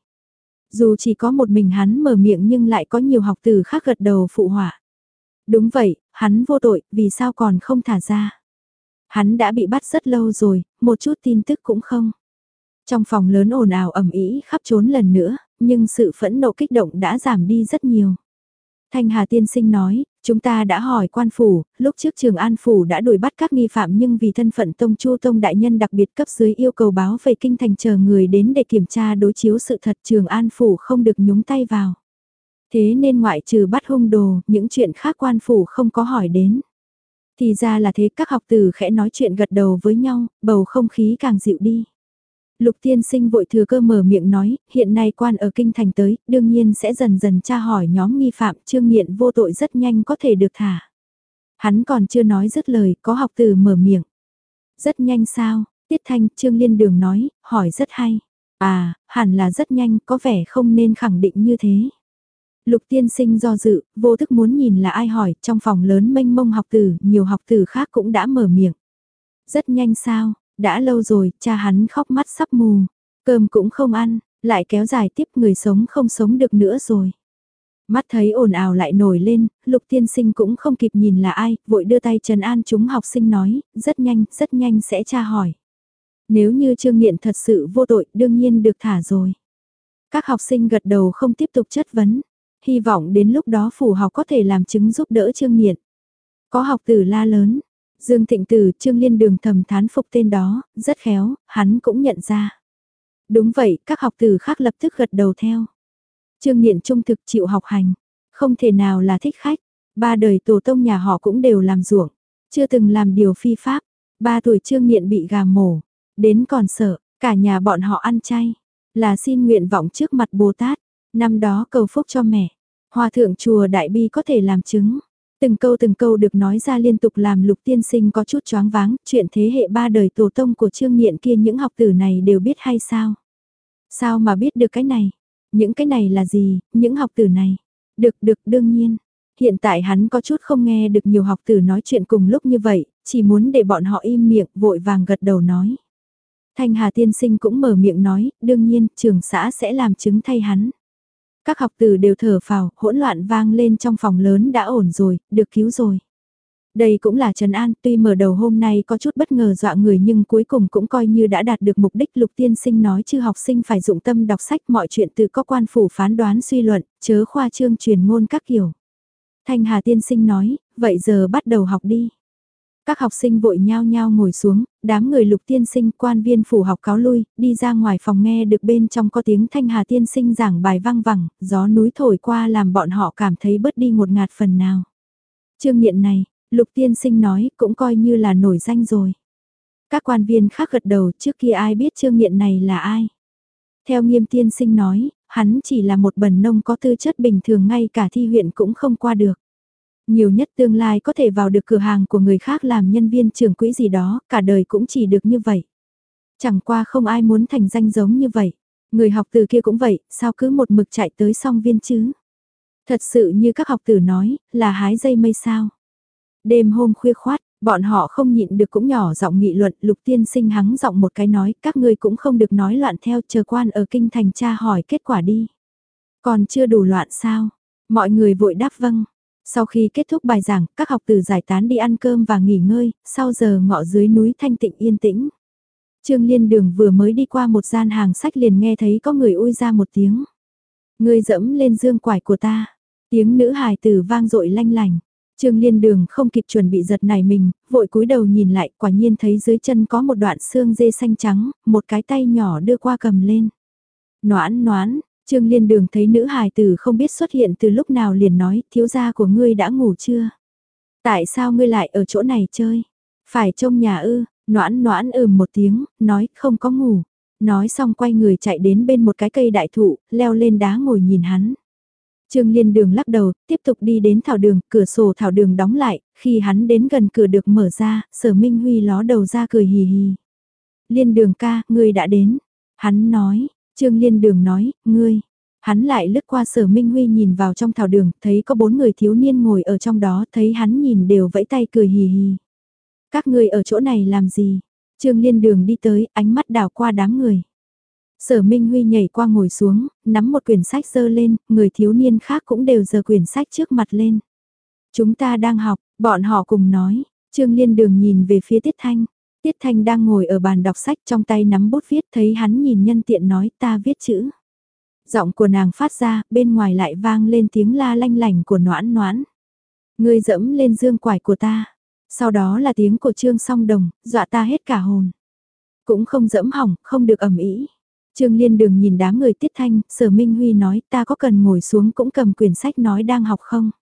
Dù chỉ có một mình hắn mở miệng nhưng lại có nhiều học tử khác gật đầu phụ họa. Đúng vậy, hắn vô tội, vì sao còn không thả ra? Hắn đã bị bắt rất lâu rồi, một chút tin tức cũng không. Trong phòng lớn ồn ào ầm ĩ khắp trốn lần nữa, nhưng sự phẫn nộ kích động đã giảm đi rất nhiều. Thanh Hà Tiên Sinh nói, chúng ta đã hỏi quan phủ, lúc trước Trường An Phủ đã đuổi bắt các nghi phạm nhưng vì thân phận Tông Chu Tông Đại Nhân đặc biệt cấp dưới yêu cầu báo về kinh thành chờ người đến để kiểm tra đối chiếu sự thật, Trường An Phủ không được nhúng tay vào. Thế nên ngoại trừ bắt hung đồ, những chuyện khác quan phủ không có hỏi đến. Thì ra là thế, các học tử khẽ nói chuyện gật đầu với nhau, bầu không khí càng dịu đi. Lục Tiên Sinh vội thừa cơ mở miệng nói, hiện nay quan ở kinh thành tới, đương nhiên sẽ dần dần tra hỏi nhóm nghi phạm, Trương Nghiện vô tội rất nhanh có thể được thả. Hắn còn chưa nói dứt lời, có học tử mở miệng. Rất nhanh sao? Tiết Thanh, Trương Liên Đường nói, hỏi rất hay. À, hẳn là rất nhanh, có vẻ không nên khẳng định như thế. Lục Tiên Sinh do dự, vô thức muốn nhìn là ai hỏi, trong phòng lớn mênh mông học tử, nhiều học tử khác cũng đã mở miệng. Rất nhanh sao? Đã lâu rồi, cha hắn khóc mắt sắp mù, cơm cũng không ăn, lại kéo dài tiếp, người sống không sống được nữa rồi. Mắt thấy ồn ào lại nổi lên, Lục Tiên Sinh cũng không kịp nhìn là ai, vội đưa tay trấn an chúng học sinh nói, rất nhanh, rất nhanh sẽ tra hỏi. Nếu như Trương Nghiện thật sự vô tội, đương nhiên được thả rồi. Các học sinh gật đầu không tiếp tục chất vấn, hy vọng đến lúc đó phủ học có thể làm chứng giúp đỡ Trương Nghiện. Có học tử la lớn. Dương Thịnh Tử, Trương Liên Đường thầm thán phục tên đó, rất khéo, hắn cũng nhận ra. Đúng vậy, các học tử khác lập tức gật đầu theo. Trương Nghiện trung thực chịu học hành, không thể nào là thích khách, ba đời tổ tông nhà họ cũng đều làm ruộng, chưa từng làm điều phi pháp, ba tuổi Trương Nghiện bị gà mổ, đến còn sợ, cả nhà bọn họ ăn chay, là xin nguyện vọng trước mặt Bồ Tát, năm đó cầu phúc cho mẹ, Hòa thượng chùa Đại Bi có thể làm chứng. Từng câu từng câu được nói ra liên tục làm Lục Tiên Sinh có chút choáng váng, chuyện thế hệ ba đời tổ tông của Trương Nghiện kia những học tử này đều biết hay sao? Sao mà biết được cái này? Những cái này là gì, những học tử này? Được được đương nhiên. Hiện tại hắn có chút không nghe được nhiều học tử nói chuyện cùng lúc như vậy, chỉ muốn để bọn họ im miệng vội vàng gật đầu nói. Thanh Hà Tiên Sinh cũng mở miệng nói, đương nhiên, trường xã sẽ làm chứng thay hắn. Các học tử đều thở phào, hỗn loạn vang lên trong phòng lớn đã ổn rồi, được cứu rồi. Đây cũng là trấn an, tuy mở đầu hôm nay có chút bất ngờ dọa người nhưng cuối cùng cũng coi như đã đạt được mục đích. Lục tiên sinh nói chư học sinh phải dụng tâm đọc sách, mọi chuyện từ có quan phủ phán đoán suy luận, chớ khoa trương truyền ngôn các kiểu. Thanh Hà tiên sinh nói, vậy giờ bắt đầu học đi. Các học sinh vội nhao nhao ngồi xuống, đám người Lục tiên sinh quan viên phủ học cáo lui, đi ra ngoài phòng nghe được bên trong có tiếng Thanh Hà tiên sinh giảng bài vang vẳng, gió núi thổi qua làm bọn họ cảm thấy bớt đi một ngạt phần nào. Chương nghiện này, Lục tiên sinh nói cũng coi như là nổi danh rồi. Các quan viên khác gật đầu, trước kia ai biết Trương Nghiện này là ai. Theo Nghiêm tiên sinh nói, hắn chỉ là một bần nông có tư chất bình thường, ngay cả thi huyện cũng không qua được. Nhiều nhất tương lai có thể vào được cửa hàng của người khác làm nhân viên trưởng quỹ gì đó, cả đời cũng chỉ được như vậy. Chẳng qua không ai muốn thành danh giống như vậy. Người học từ kia cũng vậy, sao cứ một mực chạy tới song viên chứ? Thật sự như các học tử nói, là hái dây mây sao? Đêm hôm khuya khoát, bọn họ không nhịn được cũng nhỏ giọng nghị luận. Lục tiên sinh hắng giọng một cái nói, các ngươi cũng không được nói loạn theo, chờ quan ở kinh thành tra hỏi kết quả đi. Còn chưa đủ loạn sao? Mọi người vội đáp vâng. Sau khi kết thúc bài giảng, các học tử giải tán đi ăn cơm và nghỉ ngơi, sau giờ ngọ dưới núi thanh tịnh yên tĩnh. Trương Liên Đường vừa mới đi qua một gian hàng sách liền nghe thấy có người ui ra một tiếng. Ngươi dẫm lên dương quải của ta. Tiếng nữ hài tử vang dội lanh lành. Trương Liên Đường không kịp chuẩn bị giật nảy mình, vội cúi đầu nhìn lại, quả nhiên thấy dưới chân có một đoạn xương dê xanh trắng, một cái tay nhỏ đưa qua cầm lên. Noãn noãn, Trương Liên Đường thấy nữ hài tử không biết xuất hiện từ lúc nào liền nói, thiếu gia của ngươi đã ngủ chưa? Tại sao ngươi lại ở chỗ này chơi? Phải trông nhà ư? Noãn noãn ừm một tiếng, nói không có ngủ. Nói xong quay người chạy đến bên một cái cây đại thụ, leo lên đá ngồi nhìn hắn. Trương Liên Đường lắc đầu, tiếp tục đi đến thảo đường, cửa sổ thảo đường đóng lại, khi hắn đến gần cửa được mở ra, Sở Minh Huy ló đầu ra cười hì hì. Liên Đường ca, ngươi đã đến. Hắn nói, Trương Liên Đường nói, ngươi. Hắn lại lướt qua Sở Minh Huy nhìn vào trong thảo đường, thấy có bốn người thiếu niên ngồi ở trong đó, thấy hắn nhìn đều vẫy tay cười hì hì. Các ngươi ở chỗ này làm gì? Trương Liên Đường đi tới, ánh mắt đảo qua đám người. Sở Minh Huy nhảy qua ngồi xuống, nắm một quyển sách giơ lên, người thiếu niên khác cũng đều giơ quyển sách trước mặt lên. Chúng ta đang học, bọn họ cùng nói, Trương Liên Đường nhìn về phía Tiết Thanh. Tiết Thanh đang ngồi ở bàn đọc sách trong tay nắm bút viết, thấy hắn nhìn nhân tiện nói ta viết chữ. Giọng của nàng phát ra, bên ngoài lại vang lên tiếng la lanh lành của Noãn Noãn. Ngươi dẫm lên dương quải của ta. Sau đó là tiếng của Trương Song Đồng, dọa ta hết cả hồn. Cũng không dẫm hỏng, không được ầm ĩ. Trương Liên Đường nhìn đám người Tiết Thanh, Sở Minh Huy nói ta có cần ngồi xuống cũng cầm quyển sách nói đang học không?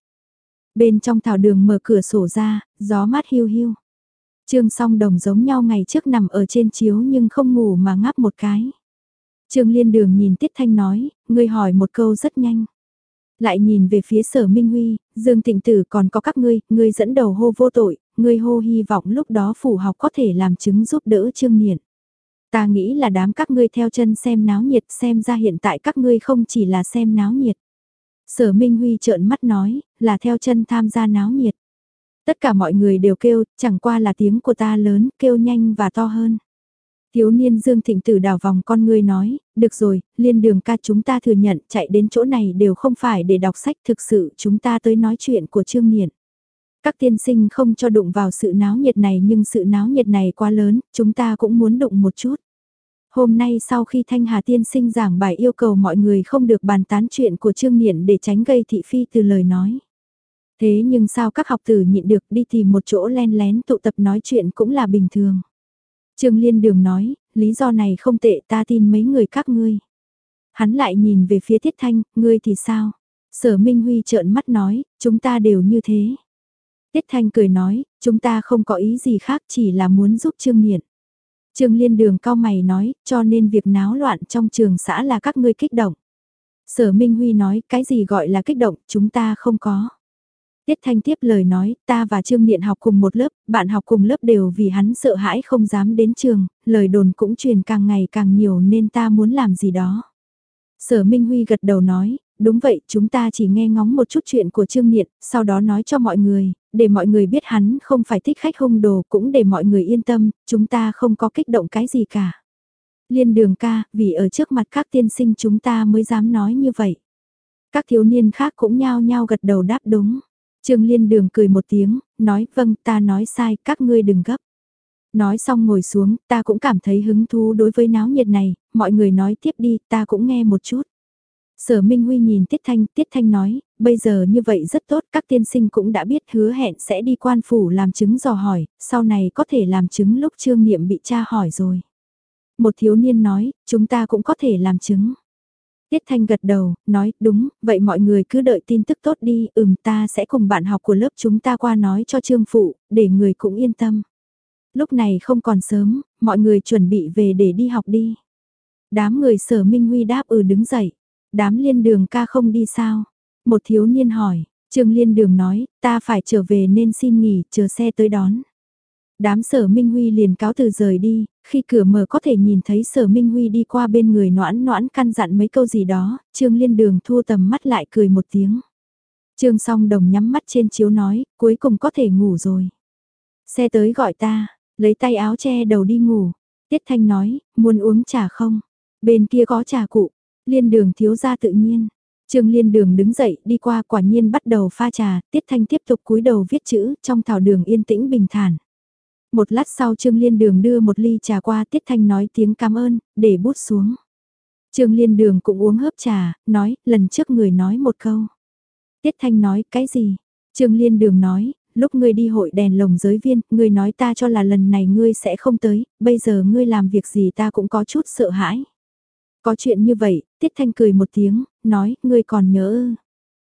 Bên trong thảo đường mở cửa sổ ra, gió mát hiu hiu. Trương Song Đồng giống nhau ngày trước nằm ở trên chiếu nhưng không ngủ mà ngáp một cái. Trương Liên Đường nhìn Tiết Thanh nói, ngươi hỏi một câu rất nhanh. Lại nhìn về phía Sở Minh Huy, Dương Tịnh Tử còn có các ngươi, ngươi dẫn đầu hô vô tội, ngươi hô hy vọng lúc đó phủ học có thể làm chứng giúp đỡ Trương Niệm. Ta nghĩ là đám các ngươi theo chân xem náo nhiệt, xem ra hiện tại các ngươi không chỉ là xem náo nhiệt. Sở Minh Huy trợn mắt nói, là theo chân tham gia náo nhiệt. Tất cả mọi người đều kêu, chẳng qua là tiếng của ta lớn, kêu nhanh và to hơn. Thiếu niên Dương Thịnh Tử đảo vòng con ngươi nói, được rồi, Liên Đường ca chúng ta thừa nhận chạy đến chỗ này đều không phải để đọc sách, thực sự chúng ta tới nói chuyện của Trương Niệm. Các tiên sinh không cho đụng vào sự náo nhiệt này nhưng sự náo nhiệt này quá lớn, chúng ta cũng muốn đụng một chút. Hôm nay sau khi Thanh Hà tiên sinh giảng bài yêu cầu mọi người không được bàn tán chuyện của Trương Niệm để tránh gây thị phi từ lời nói. Thế nhưng sao các học tử nhịn được đi tìm một chỗ len lén tụ tập nói chuyện cũng là bình thường. Trương Liên Đường nói, lý do này không tệ ta tin mấy người các ngươi. Hắn lại nhìn về phía Tiết Thanh, ngươi thì sao? Sở Minh Huy trợn mắt nói, chúng ta đều như thế. Tiết Thanh cười nói, chúng ta không có ý gì khác chỉ là muốn giúp Trương Niệm. Trương Liên Đường cau mày nói, cho nên việc náo loạn trong trường xã là các ngươi kích động. Sở Minh Huy nói, cái gì gọi là kích động, chúng ta không có. Tiết Thanh tiếp lời nói, ta và Trương Niệm học cùng một lớp, bạn học cùng lớp đều vì hắn sợ hãi không dám đến trường, lời đồn cũng truyền càng ngày càng nhiều nên ta muốn làm gì đó. Sở Minh Huy gật đầu nói, đúng vậy, chúng ta chỉ nghe ngóng một chút chuyện của Trương Niệm, sau đó nói cho mọi người, để mọi người biết hắn không phải thích khách hung đồ, cũng để mọi người yên tâm, chúng ta không có kích động cái gì cả. Liên Đường ca, vì ở trước mặt các tiên sinh chúng ta mới dám nói như vậy. Các thiếu niên khác cũng nhao nhao gật đầu đáp đúng. Trương Liên Đường cười một tiếng, nói vâng ta nói sai, các ngươi đừng gấp. Nói xong ngồi xuống, ta cũng cảm thấy hứng thú đối với náo nhiệt này, mọi người nói tiếp đi, ta cũng nghe một chút. Sở Minh Huy nhìn Tiết Thanh, Tiết Thanh nói, bây giờ như vậy rất tốt, các tiên sinh cũng đã biết hứa hẹn sẽ đi quan phủ làm chứng dò hỏi, sau này có thể làm chứng lúc Trương Niệm bị tra hỏi rồi. Một thiếu niên nói, chúng ta cũng có thể làm chứng. Tiết Thanh gật đầu, nói, đúng, vậy mọi người cứ đợi tin tức tốt đi, ừm ta sẽ cùng bạn học của lớp chúng ta qua nói cho Trương Phụ, để người cũng yên tâm. Lúc này không còn sớm, mọi người chuẩn bị về để đi học đi. Đám người Sở Minh Huy đáp ừ đứng dậy. Đám Liên Đường ca không đi sao? Một thiếu niên hỏi, Trương Liên Đường nói, ta phải trở về nên xin nghỉ, chờ xe tới đón. Đám Sở Minh Huy liền cáo từ rời đi, khi cửa mở có thể nhìn thấy Sở Minh Huy đi qua bên người Noãn Noãn căn dặn mấy câu gì đó, Trương Liên Đường thu tầm mắt lại cười một tiếng. Trương Song Đồng nhắm mắt trên chiếu nói, cuối cùng có thể ngủ rồi. Xe tới gọi ta, lấy tay áo che đầu đi ngủ. Tiết Thanh nói, muốn uống trà không? Bên kia có trà cụ, Liên Đường thiếu gia tự nhiên. Trương Liên Đường đứng dậy đi qua quả nhiên bắt đầu pha trà, Tiết Thanh tiếp tục cúi đầu viết chữ trong thảo đường yên tĩnh bình thản. Một lát sau Trương Liên Đường đưa một ly trà qua Tiết Thanh nói tiếng cảm ơn, để bút xuống. Trương Liên Đường cũng uống hớp trà, nói, lần trước người nói một câu. Tiết Thanh nói, cái gì? Trương Liên Đường nói, lúc ngươi đi hội đèn lồng giới viên, ngươi nói ta cho là lần này ngươi sẽ không tới, bây giờ ngươi làm việc gì ta cũng có chút sợ hãi. Có chuyện như vậy, Tiết Thanh cười một tiếng, nói, ngươi còn nhớ ư?